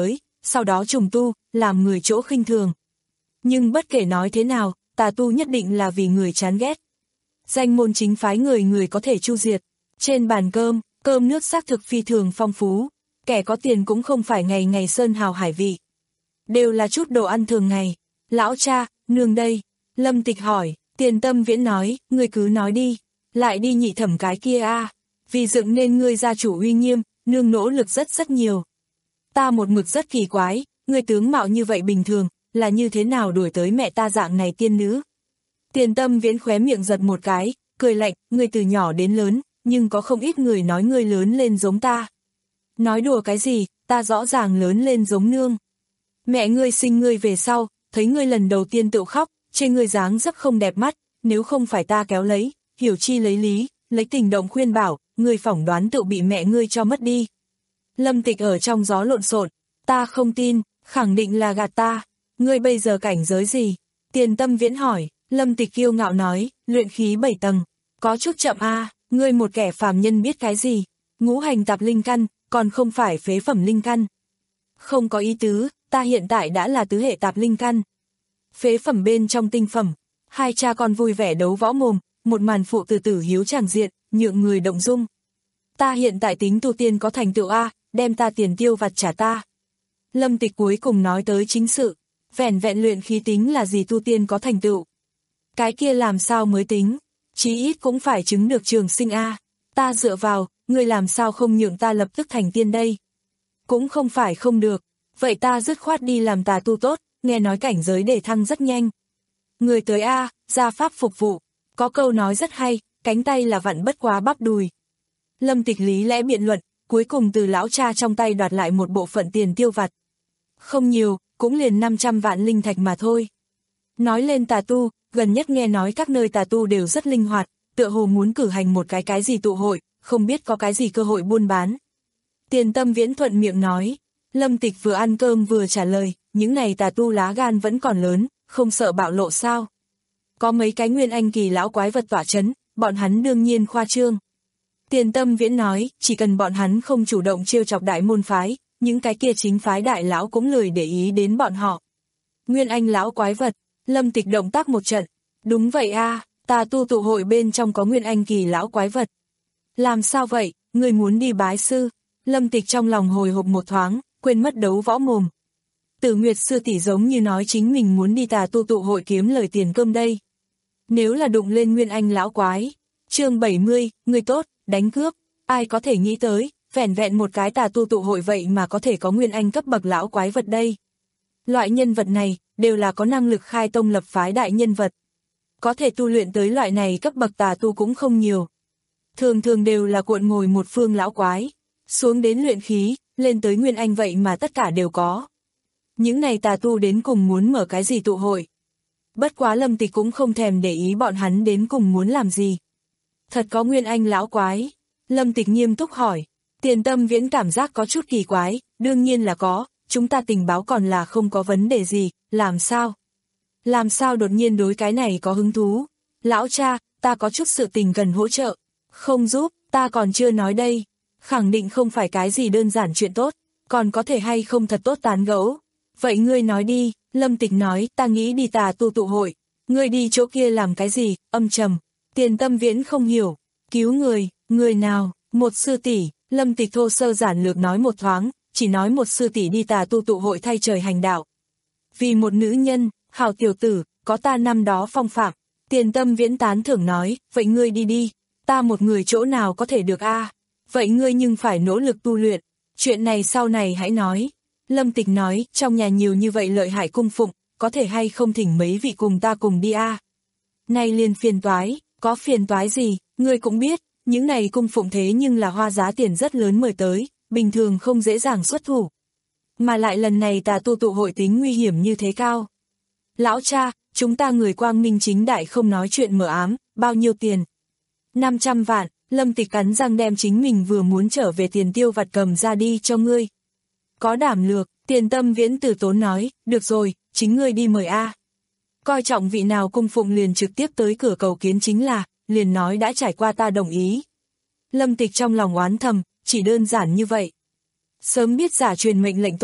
S2: sau đó trùng tu, làm người chỗ khinh thường. Nhưng bất kể nói thế nào, tà tu nhất định là vì người chán ghét. Danh môn chính phái người người có thể chu diệt. Trên bàn cơm, cơm nước xác thực phi thường phong phú. Kẻ có tiền cũng không phải ngày ngày sơn hào hải vị. Đều là chút đồ ăn thường ngày. Lão cha, nương đây. Lâm Tịch hỏi, Tiền Tâm Viễn nói, ngươi cứ nói đi. Lại đi nhị thẩm cái kia a, vì dựng nên ngươi gia chủ uy nghiêm, nương nỗ lực rất rất nhiều. Ta một mực rất kỳ quái, ngươi tướng mạo như vậy bình thường, là như thế nào đuổi tới mẹ ta dạng này tiên nữ. Tiền Tâm Viễn khóe miệng giật một cái, cười lạnh, ngươi từ nhỏ đến lớn, nhưng có không ít người nói ngươi lớn lên giống ta. Nói đùa cái gì, ta rõ ràng lớn lên giống nương. Mẹ ngươi sinh ngươi về sau, thấy ngươi lần đầu tiên tự khóc, chê ngươi dáng dấp không đẹp mắt, nếu không phải ta kéo lấy, hiểu chi lấy lý, lấy tình động khuyên bảo, ngươi phỏng đoán tự bị mẹ ngươi cho mất đi. Lâm Tịch ở trong gió lộn xộn, ta không tin, khẳng định là gạt ta. Ngươi bây giờ cảnh giới gì? Tiền Tâm Viễn hỏi. Lâm Tịch kiêu ngạo nói, luyện khí bảy tầng, có chút chậm a, à, ngươi một kẻ phàm nhân biết cái gì? Ngũ hành tạp linh căn, còn không phải phế phẩm linh căn. Không có ý tứ, ta hiện tại đã là tứ hệ tạp linh căn. Phế phẩm bên trong tinh phẩm, hai cha con vui vẻ đấu võ mồm, một màn phụ tử tử hiếu tràng diện, nhượng người động dung. Ta hiện tại tính tu tiên có thành tựu a, đem ta tiền tiêu vặt trả ta. Lâm Tịch cuối cùng nói tới chính sự, vẻn vẹn luyện khí tính là gì tu tiên có thành tựu. Cái kia làm sao mới tính, chí ít cũng phải chứng được trường sinh a. Ta dựa vào, ngươi làm sao không nhượng ta lập tức thành tiên đây? Cũng không phải không được, vậy ta dứt khoát đi làm tà tu tốt, nghe nói cảnh giới đề thăng rất nhanh. Người tới a, gia pháp phục vụ, có câu nói rất hay, cánh tay là vặn bất quá bắp đùi. Lâm Tịch lý lẽ biện luận, cuối cùng từ lão cha trong tay đoạt lại một bộ phận tiền tiêu vặt. Không nhiều, cũng liền năm trăm vạn linh thạch mà thôi. Nói lên tà tu, gần nhất nghe nói các nơi tà tu đều rất linh hoạt, tựa hồ muốn cử hành một cái cái gì tụ hội, không biết có cái gì cơ hội buôn bán. Tiền Tâm Viễn thuận miệng nói, Lâm Tịch vừa ăn cơm vừa trả lời, những này tà tu lá gan vẫn còn lớn, không sợ bạo lộ sao. Có mấy cái nguyên anh kỳ lão quái vật tỏa chấn, bọn hắn đương nhiên khoa trương. Tiền Tâm Viễn nói, chỉ cần bọn hắn không chủ động trêu chọc đại môn phái, những cái kia chính phái đại lão cũng lười để ý đến bọn họ. Nguyên anh lão quái vật, Lâm Tịch động tác một trận, đúng vậy a, tà tu tụ hội bên trong có nguyên anh kỳ lão quái vật. Làm sao vậy, người muốn đi bái sư? Lâm Tịch trong lòng hồi hộp một thoáng, quên mất đấu võ mồm. Tử Nguyệt sư tỷ giống như nói chính mình muốn đi tà tu tụ hội kiếm lời tiền cơm đây. Nếu là đụng lên nguyên anh lão quái. Chương bảy mươi, người tốt, đánh cướp, ai có thể nghĩ tới, vẻn vẹn một cái tà tu tụ hội vậy mà có thể có nguyên anh cấp bậc lão quái vật đây. Loại nhân vật này, đều là có năng lực khai tông lập phái đại nhân vật. Có thể tu luyện tới loại này cấp bậc tà tu cũng không nhiều. Thường thường đều là cuộn ngồi một phương lão quái, xuống đến luyện khí, lên tới nguyên anh vậy mà tất cả đều có. Những này tà tu đến cùng muốn mở cái gì tụ hội. Bất quá Lâm Tịch cũng không thèm để ý bọn hắn đến cùng muốn làm gì. Thật có nguyên anh lão quái? Lâm Tịch nghiêm túc hỏi. Tiền Tâm Viễn cảm giác có chút kỳ quái, đương nhiên là có, chúng ta tình báo còn là không có vấn đề gì, làm sao? Làm sao đột nhiên đối cái này có hứng thú? Lão cha, ta có chút sự tình cần hỗ trợ. Không giúp, ta còn chưa nói đây. Khẳng định không phải cái gì đơn giản chuyện tốt, còn có thể hay không thật tốt tán gẫu. Vậy ngươi nói đi, Lâm Tịch nói, ta nghĩ đi tà tu tụ hội. Ngươi đi chỗ kia làm cái gì, âm trầm. Tiền Tâm Viễn không hiểu. Cứu người, người nào, một sư tỷ. Lâm Tịch thô sơ giản lược nói một thoáng, chỉ nói một sư tỷ đi tà tu tụ hội thay trời hành đạo. Vì một nữ nhân, hảo tiểu tử, có ta năm đó phong phạm. Tiền Tâm Viễn tán thưởng nói, vậy ngươi đi đi, ta một người chỗ nào có thể được a? Vậy ngươi nhưng phải nỗ lực tu luyện, chuyện này sau này hãy nói. Lâm Tịch nói, trong nhà nhiều như vậy lợi hại cung phụng, có thể hay không thỉnh mấy vị cùng ta cùng đi a? Nay liền phiền toái, có phiền toái gì, ngươi cũng biết, những này cung phụng thế nhưng là hoa giá tiền rất lớn mời tới, bình thường không dễ dàng xuất thủ. Mà lại lần này tà tu tụ hội tính nguy hiểm như thế cao. Lão cha, chúng ta người quang minh chính đại không nói chuyện mờ ám, bao nhiêu tiền? năm trăm vạn, Lâm Tịch cắn răng đem chính mình vừa muốn trở về tiền tiêu vặt cầm ra đi cho ngươi. Có đảm lược, Tiền Tâm Viễn từ tốn nói, được rồi, chính ngươi đi mời a. Coi trọng vị nào cung phụng liền trực tiếp tới cửa cầu kiến chính là, liền nói đã trải qua ta đồng ý. Lâm Tịch trong lòng oán thầm, chỉ đơn giản như vậy. Sớm biết giả truyền mệnh lệnh tốt,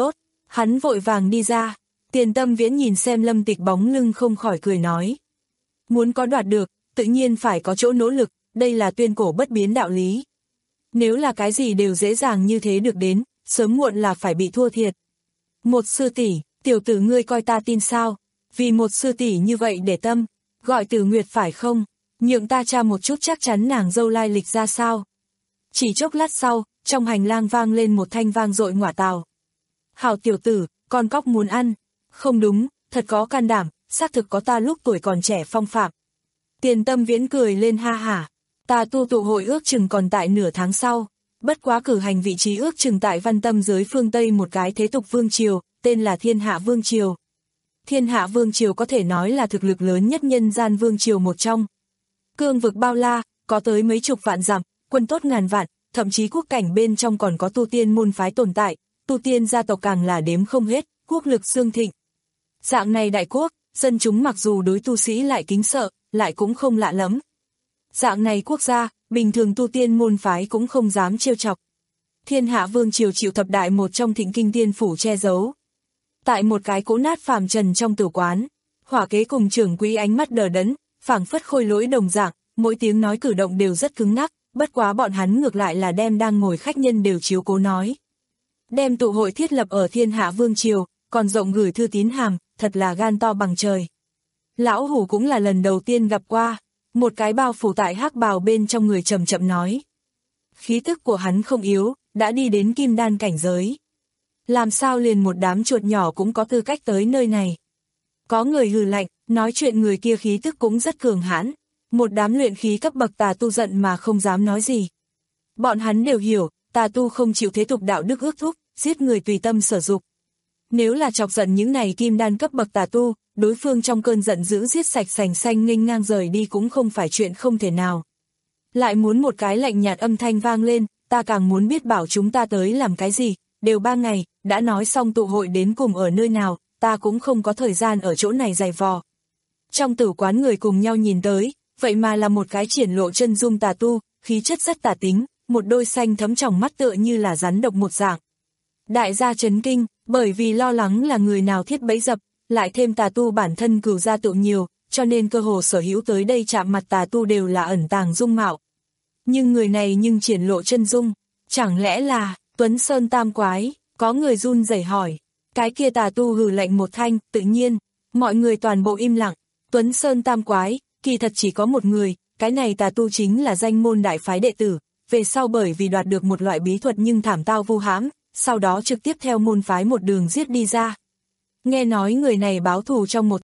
S2: Hắn vội vàng đi ra, Tiền Tâm Viễn nhìn xem Lâm Tịch bóng lưng không khỏi cười nói. Muốn có đoạt được, tự nhiên phải có chỗ nỗ lực, đây là tuyên cổ bất biến đạo lý. Nếu là cái gì đều dễ dàng như thế được đến, sớm muộn là phải bị thua thiệt. Một sư tỷ, tiểu tử ngươi coi ta tin sao? Vì một sư tỷ như vậy để tâm, gọi Tử Nguyệt phải không? Nhượng ta tra một chút chắc chắn nàng dâu lai lịch ra sao. Chỉ chốc lát sau, trong hành lang vang lên một thanh vang dội ngỏa tào. Hảo tiểu tử, con cóc muốn ăn. Không đúng, thật có can đảm, xác thực có ta lúc tuổi còn trẻ phong phạm. Tiền Tâm Viễn cười lên ha hả. Ta tu tụ hội ước chừng còn tại nửa tháng sau. Bất quá cử hành vị trí ước chừng tại Văn Tâm giới phương Tây một cái thế tục vương triều, tên là Thiên Hạ Vương Triều. Thiên Hạ Vương Triều có thể nói là thực lực lớn nhất nhân gian vương triều một trong. Cương vực bao la, có tới mấy chục vạn dặm, quân tốt ngàn vạn, thậm chí quốc cảnh bên trong còn có tu tiên môn phái tồn tại, tu tiên gia tộc càng là đếm không hết, quốc lực xương thịnh. Dạng này đại quốc, dân chúng mặc dù đối tu sĩ lại kính sợ, lại cũng không lạ lẫm. Dạng này quốc gia, bình thường tu tiên môn phái cũng không dám trêu chọc. Thiên Hạ Vương Triều chịu thập đại một trong thịnh kinh tiên phủ che giấu. Tại một cái cỗ nát phàm trần trong tử quán, Hỏa Kế cùng trưởng quỹ ánh mắt đờ đẫn, phảng phất khôi lỗi đồng dạng, mỗi tiếng nói cử động đều rất cứng ngắc, bất quá bọn hắn ngược lại là đem đang ngồi khách nhân đều chiếu cố nói. Đem tụ hội thiết lập ở Thiên Hạ Vương Triều, còn rộng gửi thư tín hàm, thật là gan to bằng trời. Lão Hủ cũng là lần đầu tiên gặp qua, một cái bao phủ tại hắc bào bên trong người chậm chậm nói. Khí tức của hắn không yếu, đã đi đến kim đan cảnh giới. Làm sao liền một đám chuột nhỏ cũng có tư cách tới nơi này. Có người hừ lạnh, nói chuyện người kia khí tức cũng rất cường hãn. Một đám luyện khí cấp bậc tà tu giận mà không dám nói gì. Bọn hắn đều hiểu, tà tu không chịu thế tục đạo đức ước thúc, giết người tùy tâm sở dục. Nếu là chọc giận những này kim đan cấp bậc tà tu, đối phương trong cơn giận dữ giết sạch sành xanh nghênh ngang rời đi cũng không phải chuyện không thể nào. Lại muốn một cái lạnh nhạt âm thanh vang lên, ta càng muốn biết bảo chúng ta tới làm cái gì, đều ba ngày, đã nói xong tụ hội đến cùng ở nơi nào, ta cũng không có thời gian ở chỗ này dày vò. Trong tử quán người cùng nhau nhìn tới, vậy mà là một cái triển lộ chân dung tà tu, khí chất rất tà tính, một đôi xanh thấm tròng mắt tựa như là rắn độc một dạng. Đại gia chấn kinh, bởi vì lo lắng là người nào thiết bẫy dập, lại thêm tà tu bản thân cửu gia tụ nhiều, cho nên cơ hồ sở hữu tới đây chạm mặt tà tu đều là ẩn tàng dung mạo. Nhưng người này nhưng triển lộ chân dung, chẳng lẽ là Tuấn Sơn Tam Quái, có người run rẩy hỏi. Cái kia tà tu hừ lạnh một thanh, tự nhiên, mọi người toàn bộ im lặng. Tuấn Sơn Tam Quái, kỳ thật chỉ có một người, cái này tà tu chính là danh môn đại phái đệ tử, về sau bởi vì đoạt được một loại bí thuật nhưng thảm tao vu hãm, sau đó trực tiếp theo môn phái một đường giết đi ra. Nghe nói người này báo thù trong một.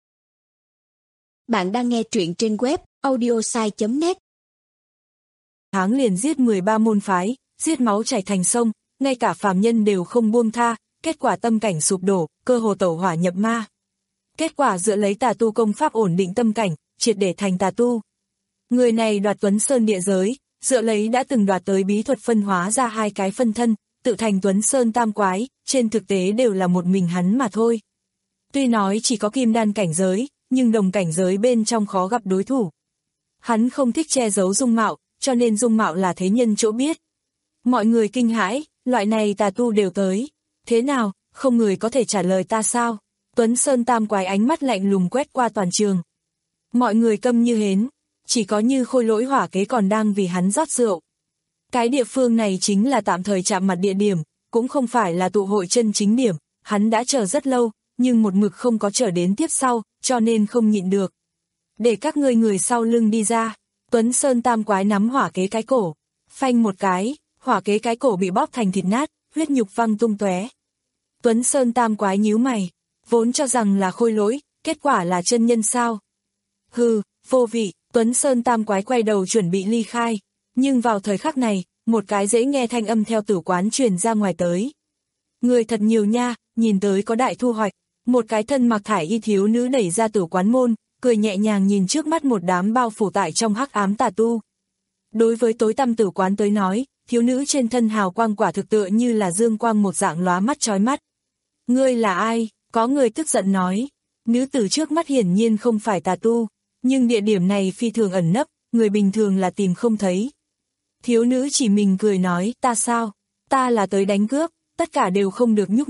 S3: Bạn đang nghe truyện trên web audiosai chấm net.
S2: Tháng liền giết mười ba môn phái, giết máu chảy thành sông, ngay cả phàm nhân đều không buông tha, kết quả tâm cảnh sụp đổ, cơ hồ tẩu hỏa nhập ma. Kết quả dựa lấy tà tu công pháp ổn định tâm cảnh, triệt để thành tà tu. Người này đoạt Tuấn Sơn địa giới, dựa lấy đã từng đoạt tới bí thuật phân hóa ra hai cái phân thân, tự thành Tuấn Sơn Tam Quái, trên thực tế đều là một mình hắn mà thôi. Tuy nói chỉ có kim đan cảnh giới, nhưng đồng cảnh giới bên trong khó gặp đối thủ. Hắn không thích che giấu dung mạo, cho nên dung mạo là thế nhân chỗ biết. Mọi người kinh hãi, loại này tà tu đều tới. Thế nào, không người có thể trả lời ta sao? Tuấn Sơn Tam Quái ánh mắt lạnh lùng quét qua toàn trường. Mọi người câm như hến, chỉ có Như Khôi Lỗi Hỏa Kế còn đang vì hắn rót rượu. Cái địa phương này chính là tạm thời chạm mặt địa điểm, cũng không phải là tụ hội chân chính điểm, hắn đã chờ rất lâu, nhưng một mực không có chờ đến tiếp sau, cho nên không nhịn được. Để các ngươi người sau lưng đi ra, Tuấn Sơn Tam Quái nắm Hỏa Kế cái cổ, phanh một cái, Hỏa Kế cái cổ bị bóp thành thịt nát, huyết nhục văng tung tóe. Tuấn Sơn Tam Quái nhíu mày, vốn cho rằng là khôi lỗi, kết quả là chân nhân sao? Hừ, vô vị, Tuấn Sơn Tam Quái quay đầu chuẩn bị ly khai, nhưng vào thời khắc này, một cái dễ nghe thanh âm theo tử quán truyền ra ngoài tới. Người thật nhiều nha, nhìn tới có đại thu hoạch, một cái thân mặc thải y thiếu nữ đẩy ra tử quán môn, cười nhẹ nhàng nhìn trước mắt một đám bao phủ tại trong hắc ám tà tu. Đối với tối tăm tử quán tới nói, thiếu nữ trên thân hào quang quả thực tựa như là dương quang một dạng lóa mắt chói mắt. Ngươi là ai? Có người tức giận nói. Nữ tử trước mắt hiển nhiên không phải tà tu, nhưng địa điểm này phi thường ẩn nấp, người bình thường là tìm không thấy. Thiếu nữ chỉ mình cười nói, ta sao? Ta là tới đánh cướp, tất cả đều không được nhúc nhích,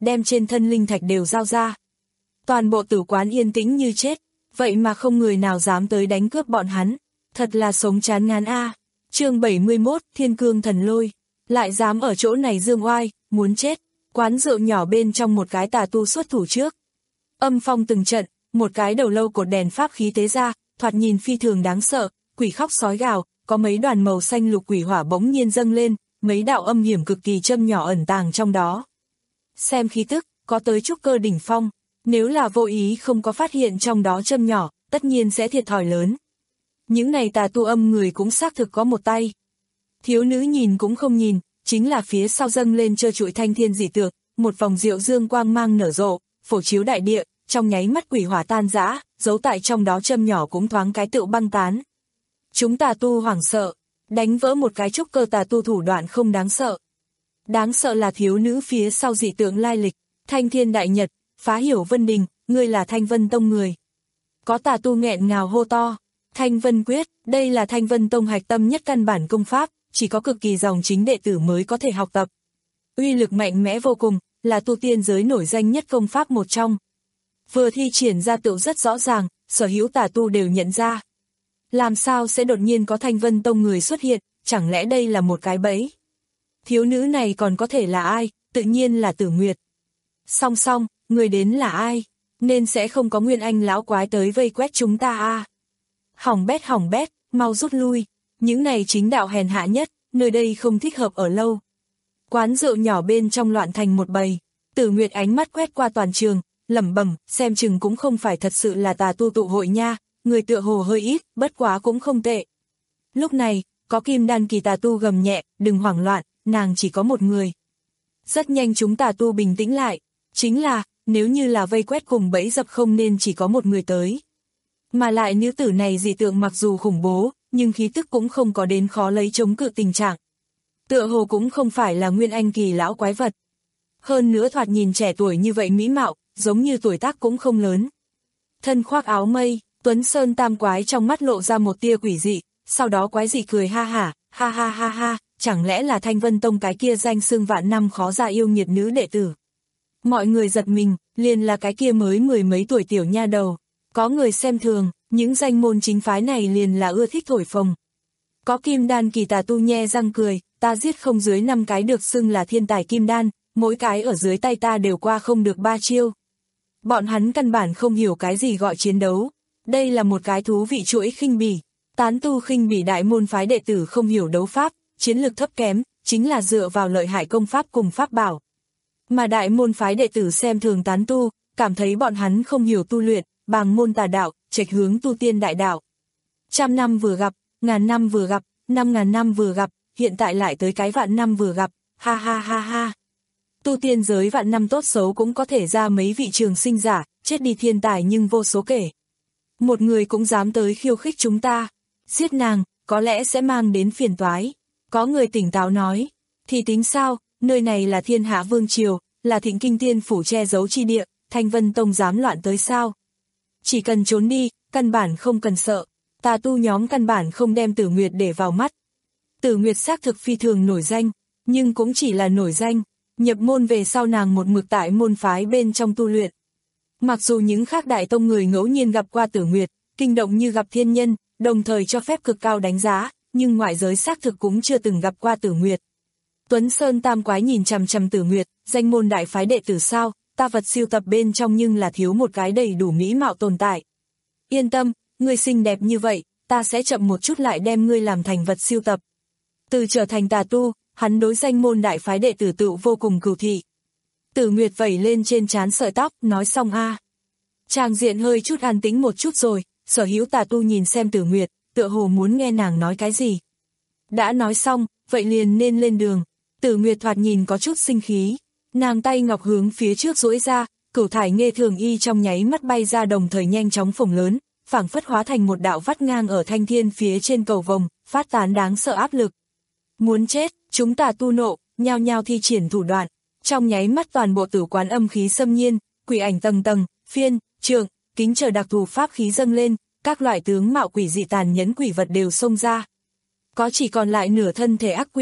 S2: đem trên thân linh thạch đều giao ra. Toàn bộ tử quán yên tĩnh như chết, vậy mà không người nào dám tới đánh cướp bọn hắn, thật là sống chán ngán a. Chương bảy mươi mốt, Thiên Cương Thần Lôi, lại dám ở chỗ này dương oai, muốn chết. Quán rượu nhỏ bên trong một cái tà tu xuất thủ trước. Âm phong từng trận, một cái đầu lâu cột đèn pháp khí tế ra, thoạt nhìn phi thường đáng sợ, quỷ khóc sói gào, có mấy đoàn màu xanh lục quỷ hỏa bỗng nhiên dâng lên, mấy đạo âm hiểm cực kỳ châm nhỏ ẩn tàng trong đó. Xem khí tức, có tới trúc cơ đỉnh phong, nếu là vô ý không có phát hiện trong đó châm nhỏ, tất nhiên sẽ thiệt thòi lớn. Những này tà tu âm người cũng xác thực có một tay. Thiếu nữ nhìn cũng không nhìn, chính là phía sau dâng lên trơ trụi thanh thiên dị tượng, một vòng diệu dương quang mang nở rộ, phổ chiếu đại địa, trong nháy mắt quỷ hỏa tan rã, giấu tại trong đó châm nhỏ cũng thoáng cái tựu băng tán. Chúng tà tu hoảng sợ, đánh vỡ một cái trúc cơ tà tu thủ đoạn không đáng sợ. Đáng sợ là thiếu nữ phía sau dị tượng lai lịch, Thanh Thiên Đại Nhật, Phá Hiểu Vân Đình, ngươi là Thanh Vân Tông người. Có tà tu nghẹn ngào hô to, Thanh Vân Quyết, đây là Thanh Vân Tông hạch tâm nhất căn bản công pháp, chỉ có cực kỳ dòng chính đệ tử mới có thể học tập. Uy lực mạnh mẽ vô cùng, là tu tiên giới nổi danh nhất công pháp một trong. Vừa thi triển ra tựu rất rõ ràng, sở hữu tà tu đều nhận ra. Làm sao sẽ đột nhiên có Thanh Vân Tông người xuất hiện, chẳng lẽ đây là một cái bẫy? Thiếu nữ này còn có thể là ai, tự nhiên là Tử Nguyệt. Song song, người đến là ai? Nên sẽ không có Nguyên Anh lão quái tới vây quét chúng ta a. À? Hỏng bét hỏng bét, mau rút lui. Những này chính đạo hèn hạ nhất, nơi đây không thích hợp ở lâu. Quán rượu nhỏ bên trong loạn thành một bầy. Tử Nguyệt ánh mắt quét qua toàn trường, lẩm bẩm, xem chừng cũng không phải thật sự là tà tu tụ hội nha, người tựa hồ hơi ít, bất quá cũng không tệ. Lúc này, có kim đan kỳ tà tu gầm nhẹ, đừng hoảng loạn, nàng chỉ có một người. Rất nhanh chúng tà tu bình tĩnh lại, chính là, nếu như là vây quét cùng bẫy dập không nên chỉ có một người tới. Mà lại nữ tử này dị tượng mặc dù khủng bố, nhưng khí tức cũng không có đến khó lấy chống cự tình trạng. Tựa hồ cũng không phải là Nguyên Anh kỳ lão quái vật. Hơn nữa thoạt nhìn trẻ tuổi như vậy mỹ mạo, giống như tuổi tác cũng không lớn. Thân khoác áo mây, Tuấn Sơn tam quái trong mắt lộ ra một tia quỷ dị, sau đó quái dị cười ha hả, ha ha ha ha, chẳng lẽ là Thanh Vân Tông cái kia danh xưng vạn năm khó ra yêu nghiệt nữ đệ tử. Mọi người giật mình, liền là cái kia mới mười mấy tuổi tiểu nha đầu. Có người xem thường, những danh môn chính phái này liền là ưa thích thổi phồng. Có kim đan kỳ tà tu nhe răng cười, ta giết không dưới năm cái được xưng là thiên tài kim đan, mỗi cái ở dưới tay ta đều qua không được ba chiêu. Bọn hắn căn bản không hiểu cái gì gọi chiến đấu. Đây là một cái thú vị chuỗi khinh bỉ. Tán tu khinh bỉ đại môn phái đệ tử không hiểu đấu pháp, chiến lực thấp kém, chính là dựa vào lợi hại công pháp cùng pháp bảo. Mà đại môn phái đệ tử xem thường tán tu, cảm thấy bọn hắn không hiểu tu luyện, bàng môn tà đạo, trạch hướng tu tiên đại đạo. Trăm năm vừa gặp, ngàn năm vừa gặp, năm ngàn năm vừa gặp, hiện tại lại tới cái vạn năm vừa gặp, ha ha ha ha. Tu tiên giới vạn năm tốt xấu cũng có thể ra mấy vị trường sinh giả, chết đi thiên tài nhưng vô số kể. Một người cũng dám tới khiêu khích chúng ta, giết nàng, có lẽ sẽ mang đến phiền toái. Có người tỉnh táo nói, thì tính sao, nơi này là thiên hạ vương triều, là thịnh kinh tiên phủ che giấu chi địa, Thanh Vân Tông dám loạn tới sao? Chỉ cần trốn đi, căn bản không cần sợ, tà tu nhóm căn bản không đem Tử Nguyệt để vào mắt. Tử Nguyệt xác thực phi thường nổi danh, nhưng cũng chỉ là nổi danh, nhập môn về sau nàng một mực tại môn phái bên trong tu luyện. Mặc dù những khác đại tông người ngẫu nhiên gặp qua Tử Nguyệt, kinh động như gặp thiên nhân, đồng thời cho phép cực cao đánh giá, nhưng ngoại giới xác thực cũng chưa từng gặp qua Tử Nguyệt. Tuấn Sơn tam quái nhìn chằm chằm Tử Nguyệt, danh môn đại phái đệ tử sao, ta vật siêu tập bên trong nhưng là thiếu một cái đầy đủ mỹ mạo tồn tại. Yên tâm, ngươi xinh đẹp như vậy, ta sẽ chậm một chút lại đem ngươi làm thành vật siêu tập. Từ trở thành tà tu, hắn đối danh môn đại phái đệ tử tự vô cùng cừu thị. Tử Nguyệt vẩy lên trên trán sợi tóc, nói xong a. Tràng diện hơi chút an tĩnh một chút rồi, sở hữu tà tu nhìn xem Tử Nguyệt, tựa hồ muốn nghe nàng nói cái gì. Đã nói xong, vậy liền nên lên đường. Tử Nguyệt thoạt nhìn có chút sinh khí, nàng tay ngọc hướng phía trước duỗi ra, cửu thải nghê thường y trong nháy mắt bay ra đồng thời nhanh chóng phồng lớn, phảng phất hóa thành một đạo vắt ngang ở thanh thiên phía trên cầu vồng, phát tán đáng sợ áp lực. Muốn chết, chúng tà tu nộ, nhao nhao thi triển thủ đoạn, trong nháy mắt toàn bộ tử quán âm khí xâm nhiên, quỷ ảnh tầng tầng, phiên, trượng, kính chờ đặc thù pháp khí dâng lên, các loại tướng mạo quỷ dị tàn nhẫn quỷ vật đều xông ra. Có chỉ còn lại nửa thân thể ác quỷ,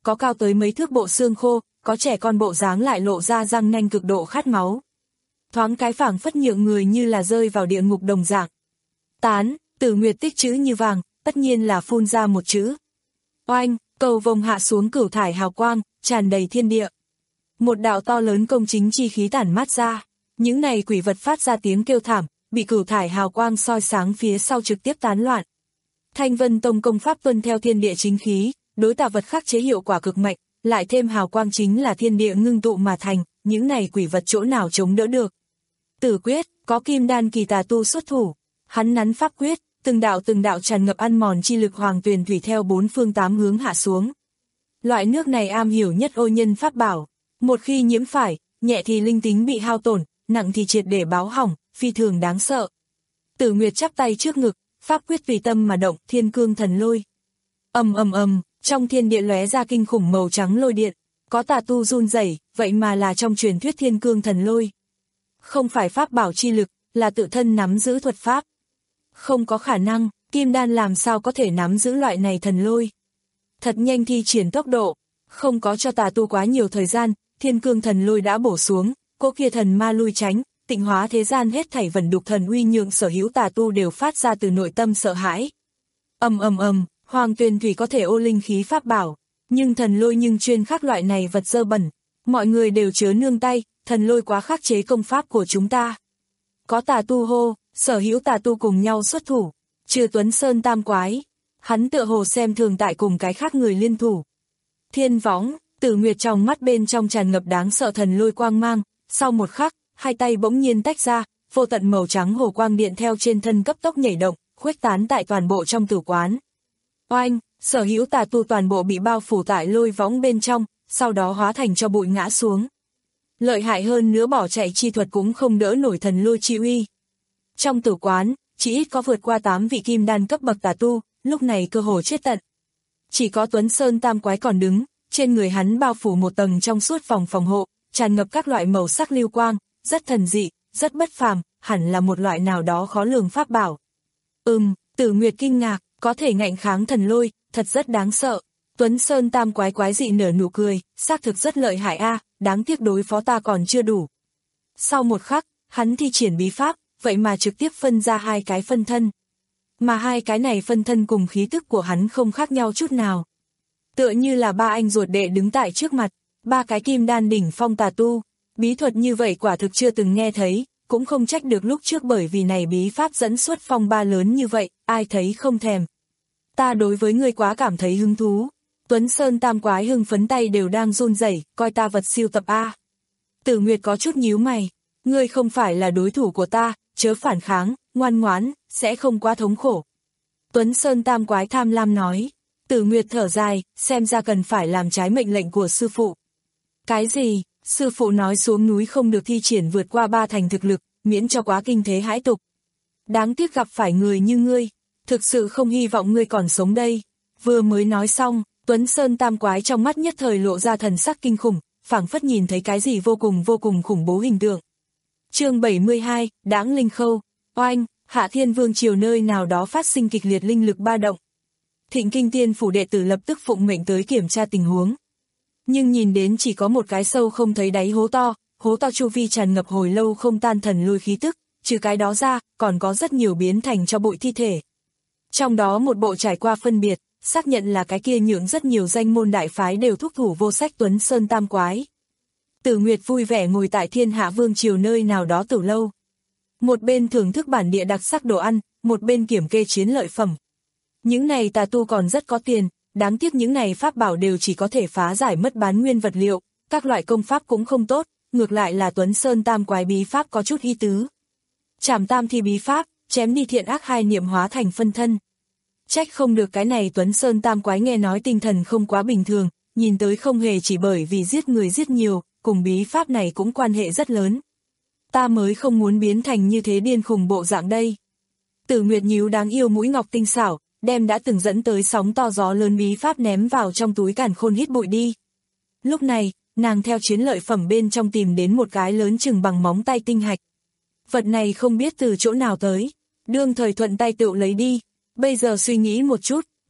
S2: có cao tới mấy thước bộ xương khô, có trẻ con bộ dáng lại lộ ra răng nanh cực độ khát máu. Thoáng cái phảng phất nhượng người như là rơi vào địa ngục đồng dạng. Tán, Tử Nguyệt tích chữ như vàng, tất nhiên là phun ra một chữ. Oanh, cầu vồng hạ xuống cửu thải hào quang, tràn đầy thiên địa. Một đạo to lớn công chính chi khí tản mát ra, những này quỷ vật phát ra tiếng kêu thảm, bị cửu thải hào quang soi sáng phía sau trực tiếp tán loạn. Thanh Vân Tông công pháp tuân theo thiên địa chính khí, đối tà vật khắc chế hiệu quả cực mạnh, lại thêm hào quang chính là thiên địa ngưng tụ mà thành, những này quỷ vật chỗ nào chống đỡ được. Tử quyết, có kim đan kỳ tà tu xuất thủ, hắn nắn pháp quyết, từng đạo từng đạo tràn ngập ăn mòn chi lực hoàng tuyền thủy theo bốn phương tám hướng hạ xuống. Loại nước này am hiểu nhất ô nhân pháp bảo, một khi nhiễm phải, nhẹ thì linh tính bị hao tổn, nặng thì triệt để báo hỏng, phi thường đáng sợ. Tử Nguyệt chắp tay trước ngực, pháp quyết tùy tâm mà động, thiên cương thần lôi. Ầm ầm ầm, trong thiên địa lóe ra kinh khủng màu trắng lôi điện, có tà tu run rẩy, vậy mà là trong truyền thuyết thiên cương thần lôi. Không phải pháp bảo chi lực, là tự thân nắm giữ thuật pháp. Không có khả năng, kim đan làm sao có thể nắm giữ loại này thần lôi. Thật nhanh thi triển tốc độ, không có cho tà tu quá nhiều thời gian, thiên cương thần lôi đã bổ xuống, cỗ kia thần ma lui tránh, tịnh hóa thế gian hết thảy vẩn đục thần uy nhượng sở hữu tà tu đều phát ra từ nội tâm sợ hãi. Ầm ầm ầm, hoàng tuyền thủy có thể ô linh khí pháp bảo, nhưng thần lôi nhưng chuyên khắc loại này vật dơ bẩn, mọi người đều chớ nương tay, thần lôi quá khắc chế công pháp của chúng ta. Có tà tu hô, sở hữu tà tu cùng nhau xuất thủ, trừ Tuấn Sơn tam quái, hắn tựa hồ xem thường tại cùng cái khác người liên thủ. Thiên võng, Tử Nguyệt trong mắt bên trong tràn ngập đáng sợ thần lôi quang mang, sau một khắc, hai tay bỗng nhiên tách ra, vô tận màu trắng hồ quang điện theo trên thân cấp tốc nhảy động, khuếch tán tại toàn bộ trong tử quán. Oanh, sở hữu tà tu toàn bộ bị bao phủ tại lôi võng bên trong, sau đó hóa thành cho bụi ngã xuống. Lợi hại hơn nữa bỏ chạy chi thuật cũng không đỡ nổi thần lôi chi uy. Trong tử quán, chỉ ít có vượt qua tám vị kim đan cấp bậc tà tu, lúc này cơ hồ chết tận. Chỉ có Tuấn Sơn tam quái còn đứng, trên người hắn bao phủ một tầng trong suốt vòng phòng hộ, tràn ngập các loại màu sắc lưu quang, rất thần dị, rất bất phàm, hẳn là một loại nào đó khó lường pháp bảo. Ừm, Tử Nguyệt kinh ngạc, có thể ngạnh kháng thần lôi, thật rất đáng sợ. Tuấn Sơn tam quái quái dị nở nụ cười, xác thực rất lợi hại a, đáng tiếc đối phó ta còn chưa đủ. Sau một khắc, hắn thi triển bí pháp, vậy mà trực tiếp phân ra hai cái phân thân. Mà hai cái này phân thân cùng khí tức của hắn không khác nhau chút nào. Tựa như là ba anh ruột đệ đứng tại trước mặt, ba cái kim đan đỉnh phong tà tu, bí thuật như vậy quả thực chưa từng nghe thấy, cũng không trách được lúc trước bởi vì này bí pháp dẫn xuất phong ba lớn như vậy, ai thấy không thèm. Ta đối với ngươi quá cảm thấy hứng thú. Tuấn Sơn tam quái hưng phấn tay đều đang run rẩy, coi ta vật siêu tập a. Tử Nguyệt có chút nhíu mày, ngươi không phải là đối thủ của ta, chớ phản kháng, ngoan ngoãn, sẽ không quá thống khổ. Tuấn Sơn tam quái tham lam nói. Tử Nguyệt thở dài, xem ra cần phải làm trái mệnh lệnh của sư phụ. Cái gì? Sư phụ nói xuống núi không được thi triển vượt qua ba thành thực lực, miễn cho quá kinh thế hãi tục. Đáng tiếc gặp phải người như ngươi, thực sự không hy vọng ngươi còn sống đây. Vừa mới nói xong, Tuấn Sơn tam quái trong mắt nhất thời lộ ra thần sắc kinh khủng, phảng phất nhìn thấy cái gì vô cùng vô cùng khủng bố hình tượng. Chương bảy mươi hai, Đãng Linh Khâu. Oanh, Hạ Thiên Vương triều nơi nào đó phát sinh kịch liệt linh lực ba động. Thịnh Kinh Tiên phủ đệ tử lập tức phụng mệnh tới kiểm tra tình huống. Nhưng nhìn đến chỉ có một cái sâu không thấy đáy hố to, hố to chu vi tràn ngập hồi lâu không tan thần lôi khí tức, trừ cái đó ra, còn có rất nhiều biến thành cho bụi thi thể. Trong đó một bộ trải qua phân biệt, xác nhận là cái kia nhượng rất nhiều danh môn đại phái đều thúc thủ vô sách Tuấn Sơn tam quái. Tử Nguyệt vui vẻ ngồi tại Thiên Hạ Vương triều nơi nào đó tử lâu. Một bên thưởng thức bản địa đặc sắc đồ ăn, một bên kiểm kê chiến lợi phẩm. Những này tà tu còn rất có tiền, đáng tiếc những này pháp bảo đều chỉ có thể phá giải mất bán nguyên vật liệu, các loại công pháp cũng không tốt, ngược lại là Tuấn Sơn tam quái bí pháp có chút hy tứ. Trảm tam thi bí pháp, chém đi thiện ác hai niệm hóa thành phân thân. Trách không được cái này Tuấn Sơn tam quái nghe nói tinh thần không quá bình thường, nhìn tới không hề chỉ bởi vì giết người giết nhiều, cùng bí pháp này cũng quan hệ rất lớn. Ta mới không muốn biến thành như thế điên khùng bộ dạng đây. Tử Nguyệt nhíu đáng yêu mũi ngọc tinh xảo, đem đã từng dẫn tới sóng to gió lớn bí pháp ném vào trong túi càn khôn hít bụi đi. Lúc này, nàng theo chiến lợi phẩm bên trong tìm đến một cái lớn chừng bằng móng tay tinh hạch. Vật này không biết từ chỗ nào tới, đương thời thuận tay tựu lấy đi. Bây giờ suy nghĩ một chút,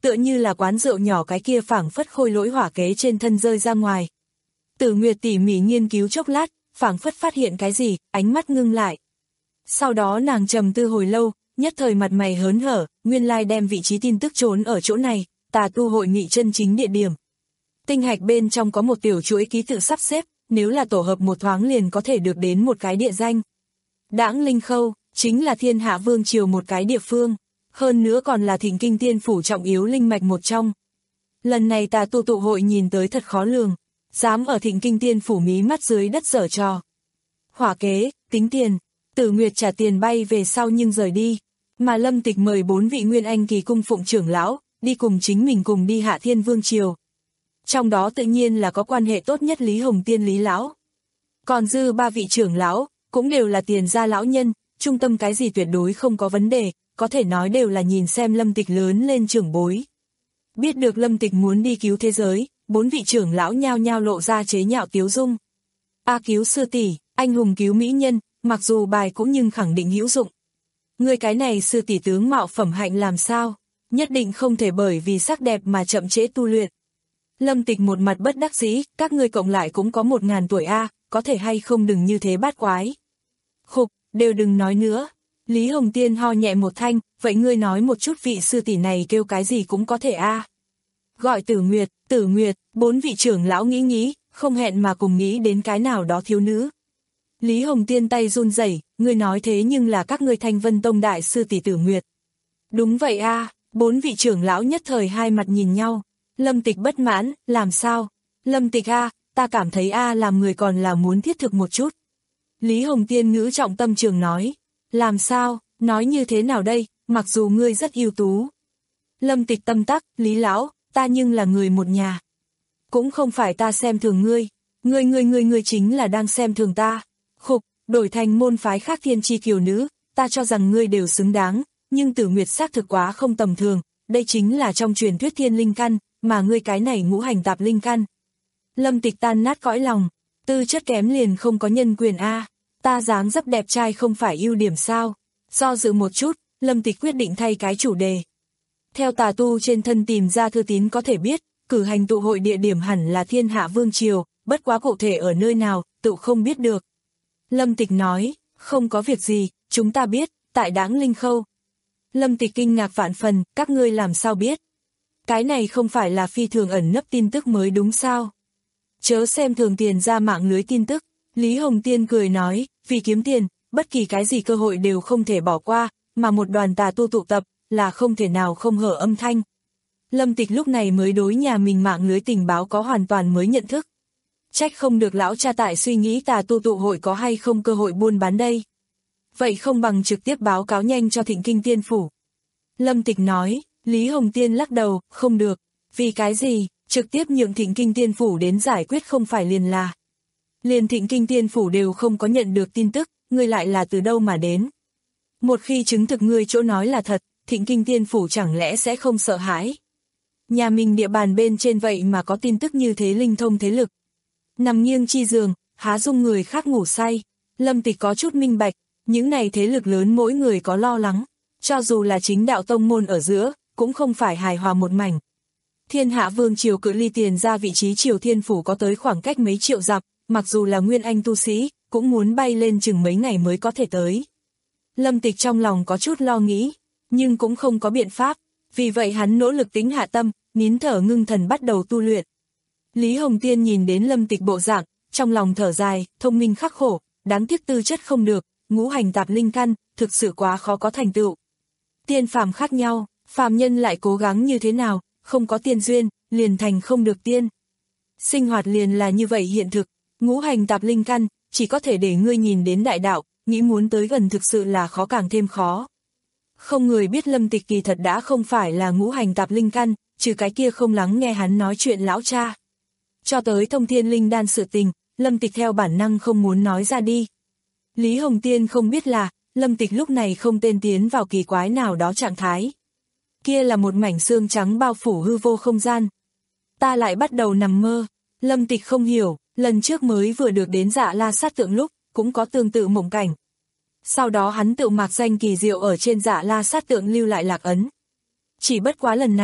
S2: tựa như là quán rượu nhỏ cái kia phảng phất khôi lỗi hỏa kế trên thân rơi ra ngoài. Tử Nguyệt tỉ mỉ nghiên cứu chốc lát, phảng phất phát hiện cái gì, ánh mắt ngưng lại. Sau đó nàng trầm tư hồi lâu, nhất thời mặt mày hớn hở, nguyên lai đem vị trí tin tức trốn ở chỗ này, tà tu hội nghị chân chính địa điểm. Tinh hạch bên trong có một tiểu chuỗi ký tự sắp xếp, nếu là tổ hợp một thoáng liền có thể được đến một cái địa danh. Đãng Linh Khâu, chính là thiên hạ vương triều một cái địa phương, hơn nữa còn là Thịnh Kinh Tiên phủ trọng yếu linh mạch một trong. Lần này tà tu tụ hội nhìn tới thật khó lường, dám ở Thịnh Kinh Tiên phủ mí mắt dưới đất giở trò. Hỏa kế, tính tiền, Tử Nguyệt trả tiền bay về sau nhưng rời đi, mà Lâm Tịch mời bốn vị Nguyên Anh kỳ cung phụng trưởng lão, đi cùng chính mình cùng đi Hạ Thiên Vương triều. Trong đó tự nhiên là có quan hệ tốt nhất Lý Hồng Tiên Lý lão. Còn dư ba vị trưởng lão, cũng đều là tiền gia lão nhân, trung tâm cái gì tuyệt đối không có vấn đề, có thể nói đều là nhìn xem Lâm Tịch lớn lên trưởng bối. Biết được Lâm Tịch muốn đi cứu thế giới, bốn vị trưởng lão nhao nhao lộ ra chế nhạo tiếu dung. A cứu sư tỷ, anh hùng cứu mỹ nhân, mặc dù bài cũng nhưng khẳng định hữu dụng. Người cái này sư tỷ tướng mạo phẩm hạnh làm sao, nhất định không thể bởi vì sắc đẹp mà chậm trễ tu luyện. Lâm Tịch một mặt bất đắc dĩ, các ngươi cộng lại cũng có một ngàn tuổi a, có thể hay không đừng như thế bát quái. Khục, đều đừng nói nữa. Lý Hồng Tiên ho nhẹ một thanh, vậy ngươi nói một chút vị sư tỷ này kêu cái gì cũng có thể a. Gọi Tử Nguyệt, Tử Nguyệt, bốn vị trưởng lão nghĩ nghĩ, không hẹn mà cùng nghĩ đến cái nào đó thiếu nữ. Lý Hồng Tiên tay run rẩy, ngươi nói thế nhưng là các ngươi Thanh Vân Tông đại sư tỷ Tử Nguyệt. Đúng vậy a, bốn vị trưởng lão nhất thời hai mặt nhìn nhau. Lâm Tịch bất mãn, làm sao? Lâm Tịch a, ta cảm thấy a làm người còn là muốn thiết thực một chút. Lý Hồng Tiên ngữ trọng tâm trường nói, làm sao, nói như thế nào đây, mặc dù ngươi rất ưu tú. Lâm Tịch tâm tắc, Lý lão, ta nhưng là người một nhà. Cũng không phải ta xem thường ngươi, ngươi ngươi ngươi ngươi chính là đang xem thường ta. Khục, đổi thành môn phái khác thiên chi kiều nữ, ta cho rằng ngươi đều xứng đáng, nhưng Tử Nguyệt xác thực quá không tầm thường, đây chính là trong truyền thuyết thiên linh căn, mà ngươi cái này ngũ hành tạp linh căn. Lâm Tịch tan nát cõi lòng, tư chất kém liền không có nhân quyền a, ta dáng dấp đẹp trai không phải ưu điểm sao? Do dự một chút, Lâm Tịch quyết định thay cái chủ đề. Theo tà tu trên thân tìm ra thư tín có thể biết, cử hành tụ hội địa điểm hẳn là Thiên Hạ Vương triều, bất quá cụ thể ở nơi nào, tự không biết được. Lâm Tịch nói, không có việc gì, chúng ta biết, tại Đãng Linh Khâu. Lâm Tịch kinh ngạc vạn phần, các ngươi làm sao biết? Cái này không phải là phi thường ẩn nấp tin tức mới đúng sao? Chớ xem thường tiền ra mạng lưới tin tức, Lý Hồng Tiên cười nói, vì kiếm tiền, bất kỳ cái gì cơ hội đều không thể bỏ qua, mà một đoàn tà tu tụ tập, là không thể nào không hở âm thanh. Lâm Tịch lúc này mới đối nhà mình mạng lưới tình báo có hoàn toàn mới nhận thức. Trách không được lão cha tại suy nghĩ tà tu tụ hội có hay không cơ hội buôn bán đây. Vậy không bằng trực tiếp báo cáo nhanh cho Thịnh Kinh Tiên phủ. Lâm Tịch nói, Lý Hồng Tiên lắc đầu, không được, vì cái gì, trực tiếp nhượng Thịnh Kinh Tiên phủ đến giải quyết không phải liền là. Liền Thịnh Kinh Tiên phủ đều không có nhận được tin tức, ngươi lại là từ đâu mà đến. Một khi chứng thực ngươi chỗ nói là thật, Thịnh Kinh Tiên phủ chẳng lẽ sẽ không sợ hãi. Nhà mình địa bàn bên trên vậy mà có tin tức như thế linh thông thế lực. Nằm nghiêng chi giường, há dung người khác ngủ say. Lâm Tịch có chút minh bạch, những này thế lực lớn mỗi người có lo lắng, cho dù là chính đạo tông môn ở giữa, cũng không phải hài hòa một mảnh. Thiên Hạ Vương triều cự ly tiền ra vị trí Triều Thiên phủ có tới khoảng cách mấy triệu dặm, mặc dù là nguyên anh tu sĩ, cũng muốn bay lên chừng mấy ngày mới có thể tới. Lâm Tịch trong lòng có chút lo nghĩ, nhưng cũng không có biện pháp, vì vậy hắn nỗ lực tính hạ tâm, nín thở ngưng thần bắt đầu tu luyện. Lý Hồng Tiên nhìn đến Lâm Tịch bộ dạng, trong lòng thở dài, thông minh khắc khổ, đáng tiếc tư chất không được, ngũ hành tạp linh căn, thực sự quá khó có thành tựu. Tiên phàm khác nhau, phàm nhân lại cố gắng như thế nào, không có tiên duyên, liền thành không được tiên. Sinh hoạt liền là như vậy hiện thực, ngũ hành tạp linh căn, chỉ có thể để ngươi nhìn đến đại đạo, nghĩ muốn tới gần thực sự là khó càng thêm khó. Không người biết Lâm Tịch kỳ thật đã không phải là ngũ hành tạp linh căn, trừ cái kia không lắng nghe hắn nói chuyện lão cha. Cho tới thông thiên linh đan sự tình, Lâm Tịch theo bản năng không muốn nói ra đi. Lý Hồng Tiên không biết là, Lâm Tịch lúc này không tên tiến vào kỳ quái nào đó trạng thái. Kia là một mảnh xương trắng bao phủ hư vô không gian. Ta lại bắt đầu nằm mơ. Lâm Tịch không hiểu, lần trước mới vừa được đến Dạ La Sát tượng lúc, cũng có tương tự mộng cảnh. Sau đó hắn tự mạc danh kỳ diệu ở trên Dạ La Sát tượng lưu lại lạc ấn. Chỉ bất quá lần này,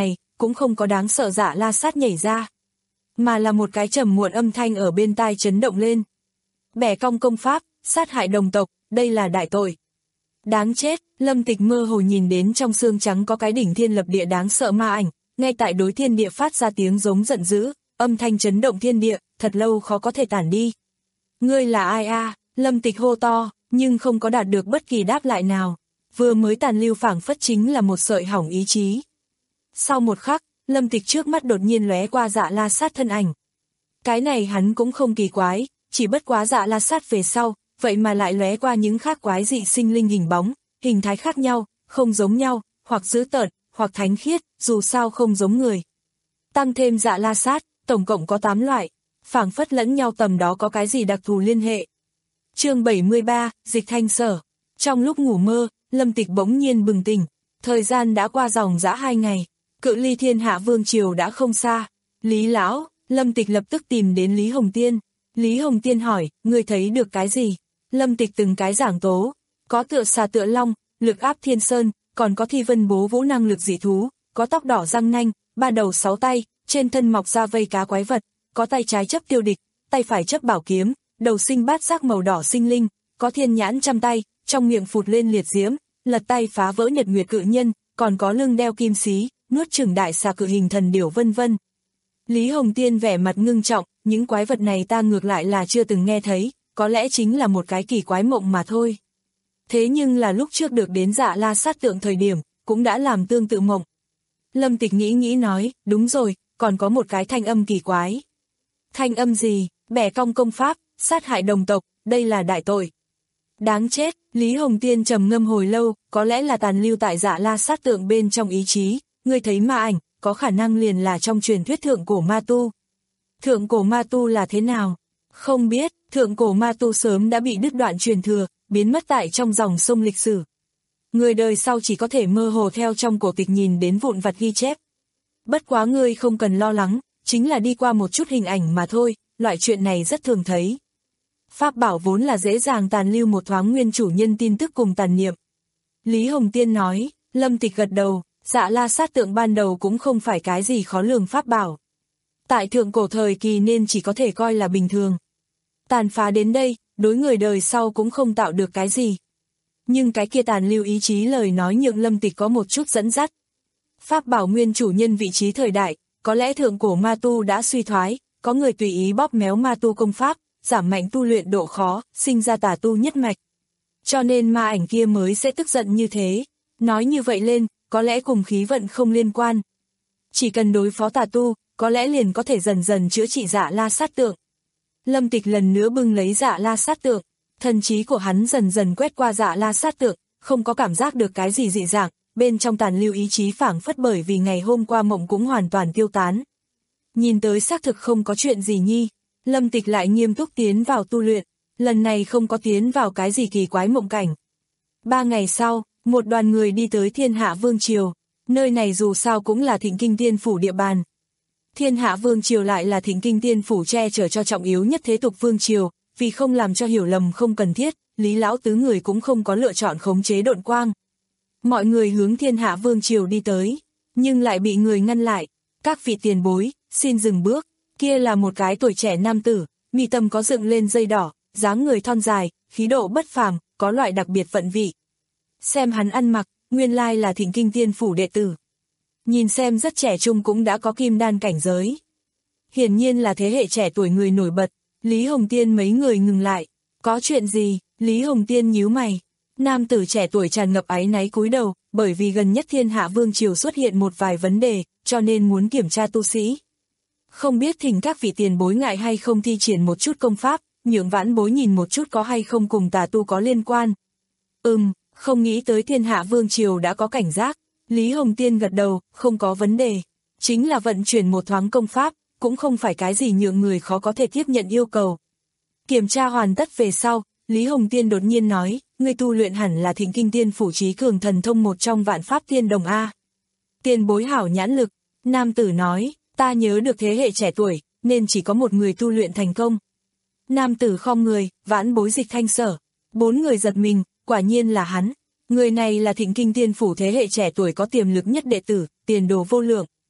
S2: cũng không có đáng sợ Dạ La Sát nhảy ra, mà là một cái trầm muộn âm thanh ở bên tai chấn động lên. Bẻ cong công pháp, sát hại đồng tộc, đây là đại tội. Đáng chết, Lâm Tịch mơ hồ nhìn đến trong xương trắng có cái đỉnh thiên lập địa đáng sợ ma ảnh, ngay tại đối thiên địa phát ra tiếng giống giận dữ, âm thanh chấn động thiên địa, thật lâu khó có thể tản đi. Ngươi là ai a? Lâm Tịch hô to, nhưng không có đạt được bất kỳ đáp lại nào. Vừa mới tàn lưu phảng phất chính là một sợi hỏng ý chí. Sau một khắc, Lâm Tịch trước mắt đột nhiên lóe qua Dạ La Sát thân ảnh. Cái này hắn cũng không kỳ quái, chỉ bất quá Dạ La Sát về sau, vậy mà lại lóe qua những khác quái dị sinh linh hình bóng, hình thái khác nhau, không giống nhau, hoặc dữ tợn, hoặc thánh khiết, dù sao không giống người. Tăng thêm Dạ La Sát, tổng cộng có tám loại, phảng phất lẫn nhau tầm đó có cái gì đặc thù liên hệ. Chương bảy mươi ba, Dịch Thanh Sở. Trong lúc ngủ mơ, Lâm Tịch bỗng nhiên bừng tỉnh, thời gian đã qua dòng dã hai ngày, cự ly Thiên Hạ Vương Triều đã không xa. Lý lão, Lâm Tịch lập tức tìm đến Lý Hồng Tiên. Lý Hồng Tiên hỏi, ngươi thấy được cái gì? Lâm Tịch từng cái giảng tố, có tựa xà tựa long, lực áp thiên sơn, còn có thi vân bố vũ năng lực dị thú, có tóc đỏ răng nanh, ba đầu sáu tay, trên thân mọc ra vây cá quái vật, có tay trái chấp tiêu địch, tay phải chấp bảo kiếm, đầu sinh bát giác màu đỏ sinh linh, có thiên nhãn trăm tay, trong miệng phụt lên liệt diễm, lật tay phá vỡ nhật nguyệt cự nhân, còn có lưng đeo kim xí, nuốt chửng đại xà cự hình thần điểu vân vân. Lý Hồng Tiên vẻ mặt ngưng trọng, những quái vật này ta ngược lại là chưa từng nghe thấy, có lẽ chính là một cái kỳ quái mộng mà thôi. Thế nhưng là lúc trước được đến Dạ La Sát tượng thời điểm, cũng đã làm tương tự mộng. Lâm Tịch nghĩ nghĩ nói, đúng rồi, còn có một cái thanh âm kỳ quái. Thanh âm gì? Bẻ cong công pháp, sát hại đồng tộc, đây là đại tội. Đáng chết, Lý Hồng Tiên trầm ngâm hồi lâu, có lẽ là tàn lưu tại Dạ La Sát tượng bên trong ý chí, ngươi thấy ma ảnh, có khả năng liền là trong truyền thuyết thượng cổ ma tu. Thượng cổ ma tu là thế nào? Không biết, thượng cổ ma tu sớm đã bị đứt đoạn truyền thừa, biến mất tại trong dòng sông lịch sử. Người đời sau chỉ có thể mơ hồ theo trong cổ tịch nhìn đến vụn vặt ghi chép. Bất quá ngươi không cần lo lắng, chính là đi qua một chút hình ảnh mà thôi, loại chuyện này rất thường thấy. Pháp bảo vốn là dễ dàng tàn lưu một thoáng nguyên chủ nhân tin tức cùng tàn niệm. Lý Hồng Tiên nói, Lâm Tịch gật đầu, Dạ La Sát tượng ban đầu cũng không phải cái gì khó lường pháp bảo. Tại thượng cổ thời kỳ nên chỉ có thể coi là bình thường. Tàn phá đến đây, đối người đời sau cũng không tạo được cái gì. Nhưng cái kia tàn lưu ý chí lời nói nhượng Lâm Tịch có một chút dẫn dắt. Pháp bảo nguyên chủ nhân vị trí thời đại, có lẽ thượng cổ ma tu đã suy thoái, có người tùy ý bóp méo ma tu công pháp, giảm mạnh tu luyện độ khó, sinh ra tà tu nhất mạch. Cho nên ma ảnh kia mới sẽ tức giận như thế. Nói như vậy lên, có lẽ cùng khí vận không liên quan. Chỉ cần đối phó tà tu, có lẽ liền có thể dần dần chữa trị Dạ La Sát tượng. Lâm Tịch lần nữa bưng lấy Dạ La Sát tượng, thần trí của hắn dần dần quét qua Dạ La Sát tượng, không có cảm giác được cái gì dị dạng, bên trong tàn lưu ý chí phảng phất bởi vì ngày hôm qua mộng cũng hoàn toàn tiêu tán. Nhìn tới xác thực không có chuyện gì nhi, Lâm Tịch lại nghiêm túc tiến vào tu luyện, lần này không có tiến vào cái gì kỳ quái mộng cảnh. Ba ngày sau, một đoàn người đi tới Thiên Hạ Vương Triều, nơi này dù sao cũng là Thịnh Kinh Tiên Phủ địa bàn. Thiên Hạ Vương Triều lại là Thịnh Kinh Tiên Phủ che chở cho trọng yếu nhất thế tục Vương Triều, vì không làm cho hiểu lầm không cần thiết, Lý Lão tứ người cũng không có lựa chọn khống chế độn quang. Mọi người hướng Thiên Hạ Vương Triều đi tới, nhưng lại bị người ngăn lại. Các vị tiền bối, xin dừng bước. Kia là một cái tuổi trẻ nam tử, mi tâm có dựng lên dây đỏ, dáng người thon dài, khí độ bất phàm, có loại đặc biệt vận vị. Xem hắn ăn mặc, nguyên lai là Thịnh Kinh Tiên Phủ đệ tử. Nhìn xem rất trẻ trung cũng đã có kim đan cảnh giới. Hiển nhiên là thế hệ trẻ tuổi người nổi bật. Lý Hồng Tiên mấy người ngừng lại. Có chuyện gì? Lý Hồng Tiên nhíu mày. Nam tử trẻ tuổi tràn ngập áy náy cúi đầu, bởi vì gần nhất Thiên Hạ Vương Triều xuất hiện một vài vấn đề, cho nên muốn kiểm tra tu sĩ. Không biết thỉnh các vị tiền bối ngại hay không thi triển một chút công pháp, nhượng vãn bối nhìn một chút có hay không cùng tà tu có liên quan. Ừm, không nghĩ tới Thiên Hạ Vương Triều đã có cảnh giác. Lý Hồng Tiên gật đầu, không có vấn đề. Chính là vận chuyển một thoáng công pháp, cũng không phải cái gì nhượng người khó có thể tiếp nhận yêu cầu. Kiểm tra hoàn tất về sau, Lý Hồng Tiên đột nhiên nói, ngươi tu luyện hẳn là Thịnh Kinh Tiên Phủ trí cường thần thông một trong vạn pháp tiên đồng A. Tiền bối hảo nhãn lực, nam tử nói, ta nhớ được thế hệ trẻ tuổi, nên chỉ có một người tu luyện thành công. Nam tử khom người, vãn bối Dịch Thanh Sở. Bốn người giật mình, quả nhiên là hắn. Người này là Thịnh Kinh Tiên Phủ thế hệ trẻ tuổi có tiềm lực nhất đệ tử, tiền đồ vô lượng.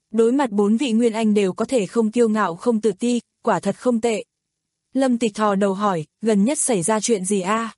S2: Đối mặt bốn vị Nguyên Anh đều có thể không kiêu ngạo không tự ti, quả thật không tệ. Lâm Tịch thò đầu hỏi, gần nhất xảy ra chuyện gì a?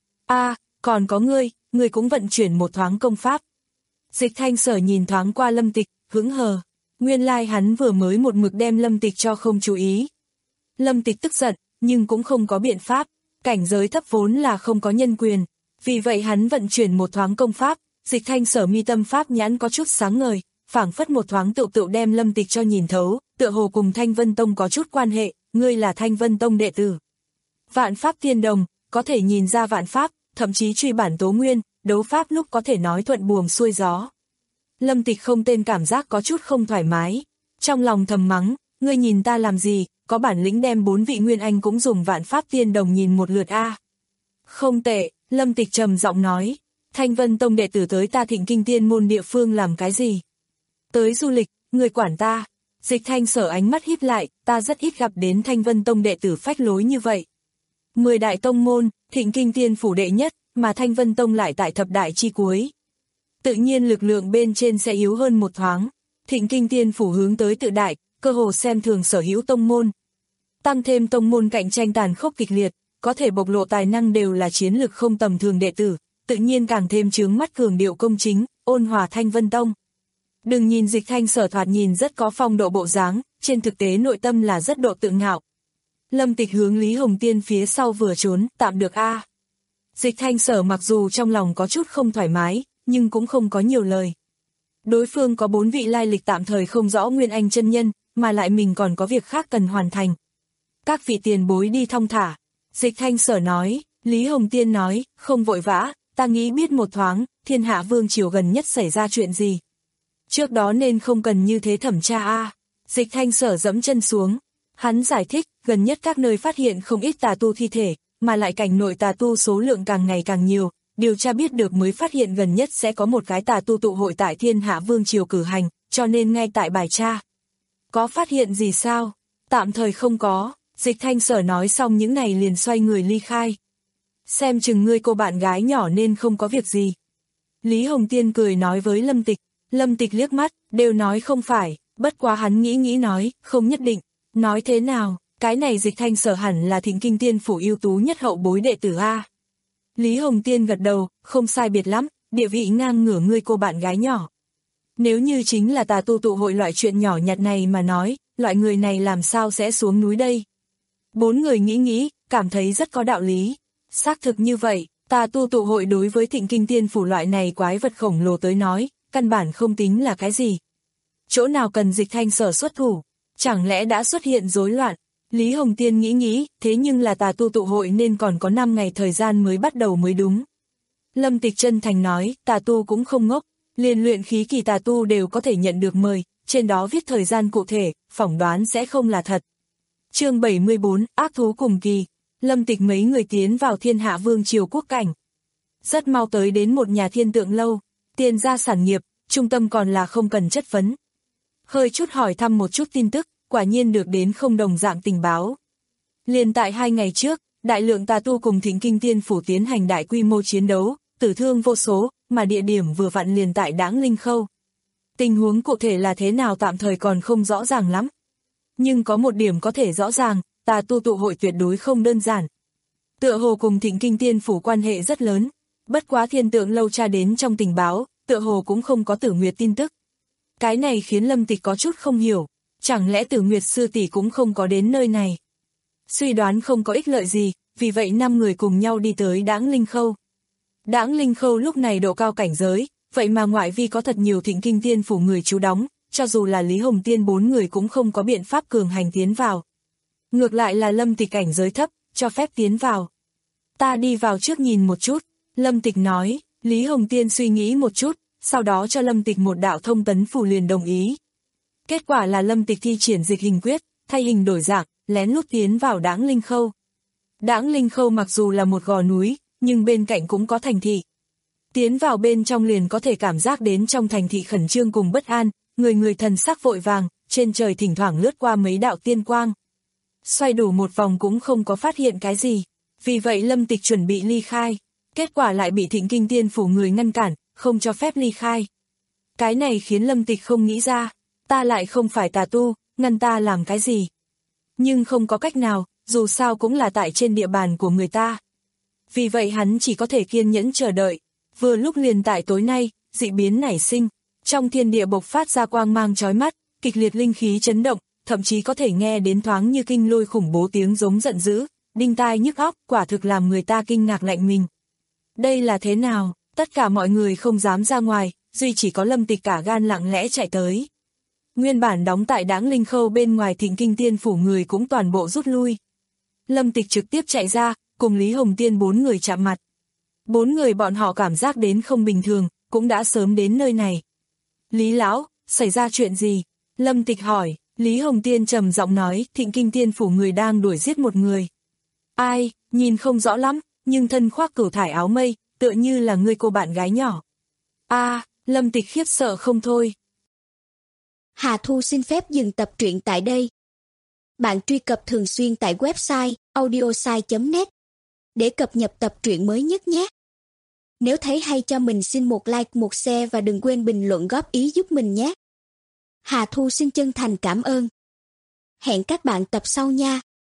S2: A, còn có ngươi, ngươi cũng vận chuyển một thoáng công pháp. Dịch Thanh Sở nhìn thoáng qua Lâm Tịch, hững hờ. Nguyên lai hắn vừa mới một mực đem Lâm Tịch cho không chú ý. Lâm Tịch tức giận, nhưng cũng không có biện pháp. Cảnh giới thấp vốn là không có nhân quyền. Vì vậy hắn vận chuyển một thoáng công pháp. Dịch Thanh Sở mi tâm pháp nhãn có chút sáng ngời, phảng phất một thoáng tự tự đem Lâm Tịch cho nhìn thấu, tựa hồ cùng Thanh Vân Tông có chút quan hệ, ngươi là Thanh Vân Tông đệ tử. Vạn pháp tiên đồng, có thể nhìn ra vạn pháp, thậm chí truy bản tố nguyên, đấu pháp lúc có thể nói thuận buồm xuôi gió. Lâm Tịch không tên cảm giác có chút không thoải mái, trong lòng thầm mắng, ngươi nhìn ta làm gì, có bản lĩnh đem bốn vị Nguyên Anh cũng dùng vạn pháp tiên đồng nhìn một lượt a. Không tệ, Lâm Tịch trầm giọng nói, Thanh Vân Tông đệ tử tới ta Thịnh Kinh Tiên môn địa phương làm cái gì? Tới du lịch, người quản ta. Dịch Thanh Sở ánh mắt híp lại, ta rất ít gặp đến Thanh Vân Tông đệ tử phách lối như vậy. Mười đại tông môn, Thịnh Kinh Tiên phủ đệ nhất, mà Thanh Vân Tông lại tại thập đại chi cuối. Tự nhiên lực lượng bên trên sẽ yếu hơn một thoáng. Thịnh Kinh Tiên phủ hướng tới tự đại, cơ hồ xem thường sở hữu tông môn. Tăng thêm tông môn cạnh tranh tàn khốc kịch liệt, có thể bộc lộ tài năng đều là chiến lực không tầm thường đệ tử, tự nhiên càng thêm chướng mắt cường điệu công chính, ôn hòa Thanh Vân Tông. Đừng nhìn Dịch Thanh Sở thoạt nhìn rất có phong độ bộ dáng, trên thực tế nội tâm là rất độ tự ngạo. Lâm Tịch hướng Lý Hồng Tiên phía sau vừa trốn, tạm được a. Dịch Thanh Sở mặc dù trong lòng có chút không thoải mái, nhưng cũng không có nhiều lời. Đối phương có bốn vị lai lịch tạm thời không rõ Nguyên Anh chân nhân, mà lại mình còn có việc khác cần hoàn thành. Các vị tiền bối đi thong thả. Dịch Thanh Sở nói, Lý Hồng Tiên nói, không vội vã, ta nghĩ biết một thoáng, Thiên Hạ Vương triều gần nhất xảy ra chuyện gì. Trước đó nên không cần như thế thẩm tra a. Dịch Thanh Sở dẫm chân xuống. Hắn giải thích, gần nhất các nơi phát hiện không ít tà tu thi thể, mà lại cảnh nội tà tu số lượng càng ngày càng nhiều. Điều tra biết được mới phát hiện gần nhất sẽ có một cái tà tu tụ hội tại Thiên Hạ Vương triều cử hành, cho nên ngay tại bài tra. Có phát hiện gì sao? Tạm thời không có. Dịch Thanh Sở nói xong những này liền xoay người ly khai. Xem chừng ngươi cô bạn gái nhỏ nên không có việc gì. Lý Hồng Tiên cười nói với Lâm Tịch. Lâm Tịch liếc mắt, đều nói không phải, bất quá hắn nghĩ nghĩ nói, không nhất định. Nói thế nào, cái này Dịch Thanh Sở hẳn là Thịnh Kinh Tiên phủ ưu tú nhất hậu bối đệ tử a. Lý Hồng Tiên gật đầu, không sai biệt lắm, địa vị ngang ngửa ngươi cô bạn gái nhỏ. Nếu như chính là tà tu tụ hội loại chuyện nhỏ nhặt này mà nói, loại người này làm sao sẽ xuống núi đây? Bốn người nghĩ nghĩ, cảm thấy rất có đạo lý. Xác thực như vậy, tà tu tụ hội đối với Thịnh Kinh Tiên phủ loại này quái vật khổng lồ tới nói, căn bản không tính là cái gì. Chỗ nào cần Dịch Thanh Sở xuất thủ, chẳng lẽ đã xuất hiện rối loạn? Lý Hồng Tiên nghĩ nghĩ, thế nhưng là tà tu tụ hội nên còn có năm ngày thời gian mới bắt đầu mới đúng. Lâm Tịch chân thành nói, tà tu cũng không ngốc, liền luyện khí kỳ tà tu đều có thể nhận được mời, trên đó viết thời gian cụ thể, phỏng đoán sẽ không là thật. Chương bảy mươi bốn, ác thú cùng kỳ. Lâm Tịch mấy người tiến vào Thiên Hạ Vương triều quốc cảnh. Rất mau tới đến một nhà thiên tượng lâu, tiền gia sản nghiệp, trung tâm còn là không cần chất vấn. Hơi chút hỏi thăm một chút tin tức, quả nhiên được đến không đồng dạng tình báo. Liền tại hai ngày trước, đại lượng tà tu cùng Thịnh Kinh Tiên phủ tiến hành đại quy mô chiến đấu, tử thương vô số, mà địa điểm vừa vặn liền tại Đãng Linh Khâu. Tình huống cụ thể là thế nào tạm thời còn không rõ ràng lắm. Nhưng có một điểm có thể rõ ràng, tà tu tụ hội tuyệt đối không đơn giản. Tựa hồ cùng Thịnh Kinh Tiên phủ quan hệ rất lớn, bất quá thiên tượng lâu tra đến trong tình báo, tựa hồ cũng không có Tử Nguyệt tin tức. Cái này khiến Lâm Tịch có chút không hiểu, chẳng lẽ Tử Nguyệt sư tỷ cũng không có đến nơi này. Suy đoán không có ích lợi gì, vì vậy năm người cùng nhau đi tới Đãng Linh Khâu. Đãng Linh Khâu lúc này độ cao cảnh giới, vậy mà ngoại vi có thật nhiều Thịnh Kinh Tiên phủ người trú đóng, cho dù là Lý Hồng Tiên bốn người cũng không có biện pháp cường hành tiến vào. Ngược lại là Lâm Tịch cảnh giới thấp, cho phép tiến vào. Ta đi vào trước nhìn một chút, Lâm Tịch nói. Lý Hồng Tiên suy nghĩ một chút, sau đó cho Lâm Tịch một đạo thông tấn phù liền đồng ý. Kết quả là Lâm Tịch thi triển dịch hình quyết, thay hình đổi dạng, lén lút tiến vào Đãng Linh Khâu. Đãng Linh Khâu mặc dù là một gò núi, nhưng bên cạnh cũng có thành thị. Tiến vào bên trong liền có thể cảm giác đến trong thành thị khẩn trương cùng bất an, người người thần sắc vội vàng, trên trời thỉnh thoảng lướt qua mấy đạo tiên quang. Xoay đủ một vòng cũng không có phát hiện cái gì, vì vậy Lâm Tịch chuẩn bị ly khai. Kết quả lại bị Thịnh Kinh Tiên phủ người ngăn cản, không cho phép ly khai. Cái này khiến Lâm Tịch không nghĩ ra, ta lại không phải tà tu, ngăn ta làm cái gì. Nhưng không có cách nào, dù sao cũng là tại trên địa bàn của người ta. Vì vậy hắn chỉ có thể kiên nhẫn chờ đợi. Vừa lúc liền tại tối nay, dị biến nảy sinh, trong thiên địa bộc phát ra quang mang chói mắt, kịch liệt linh khí chấn động, thậm chí có thể nghe đến thoáng như kinh lôi khủng bố tiếng giống giận dữ, đinh tai nhức óc, quả thực làm người ta kinh ngạc lạnh mình. Đây là thế nào? Tất cả mọi người không dám ra ngoài, duy chỉ có Lâm Tịch cả gan lặng lẽ chạy tới. Nguyên bản đóng tại Đãng Linh Khâu bên ngoài Thịnh Kinh Tiên phủ người cũng toàn bộ rút lui. Lâm Tịch trực tiếp chạy ra, cùng Lý Hồng Tiên bốn người chạm mặt. Bốn người bọn họ cảm giác đến không bình thường, cũng đã sớm đến nơi này. Lý lão, xảy ra chuyện gì? Lâm Tịch hỏi. Lý Hồng Tiên trầm giọng nói, Thịnh Kinh Tiên phủ người đang đuổi giết một người. Ai, nhìn không rõ lắm, nhưng thân khoác cửu thải áo mây, tựa như là người cô bạn gái nhỏ. A, à, Lâm Tịch khiếp sợ không thôi.
S3: Hà Thu xin phép dừng tập truyện tại đây. Bạn truy cập thường xuyên tại website audiosai chấm net để cập nhật tập truyện mới nhất nhé. Nếu thấy hay cho mình xin một like, một share và đừng quên bình luận góp ý giúp mình nhé. Hà Thu xin chân thành cảm ơn. Hẹn các bạn tập sau nha.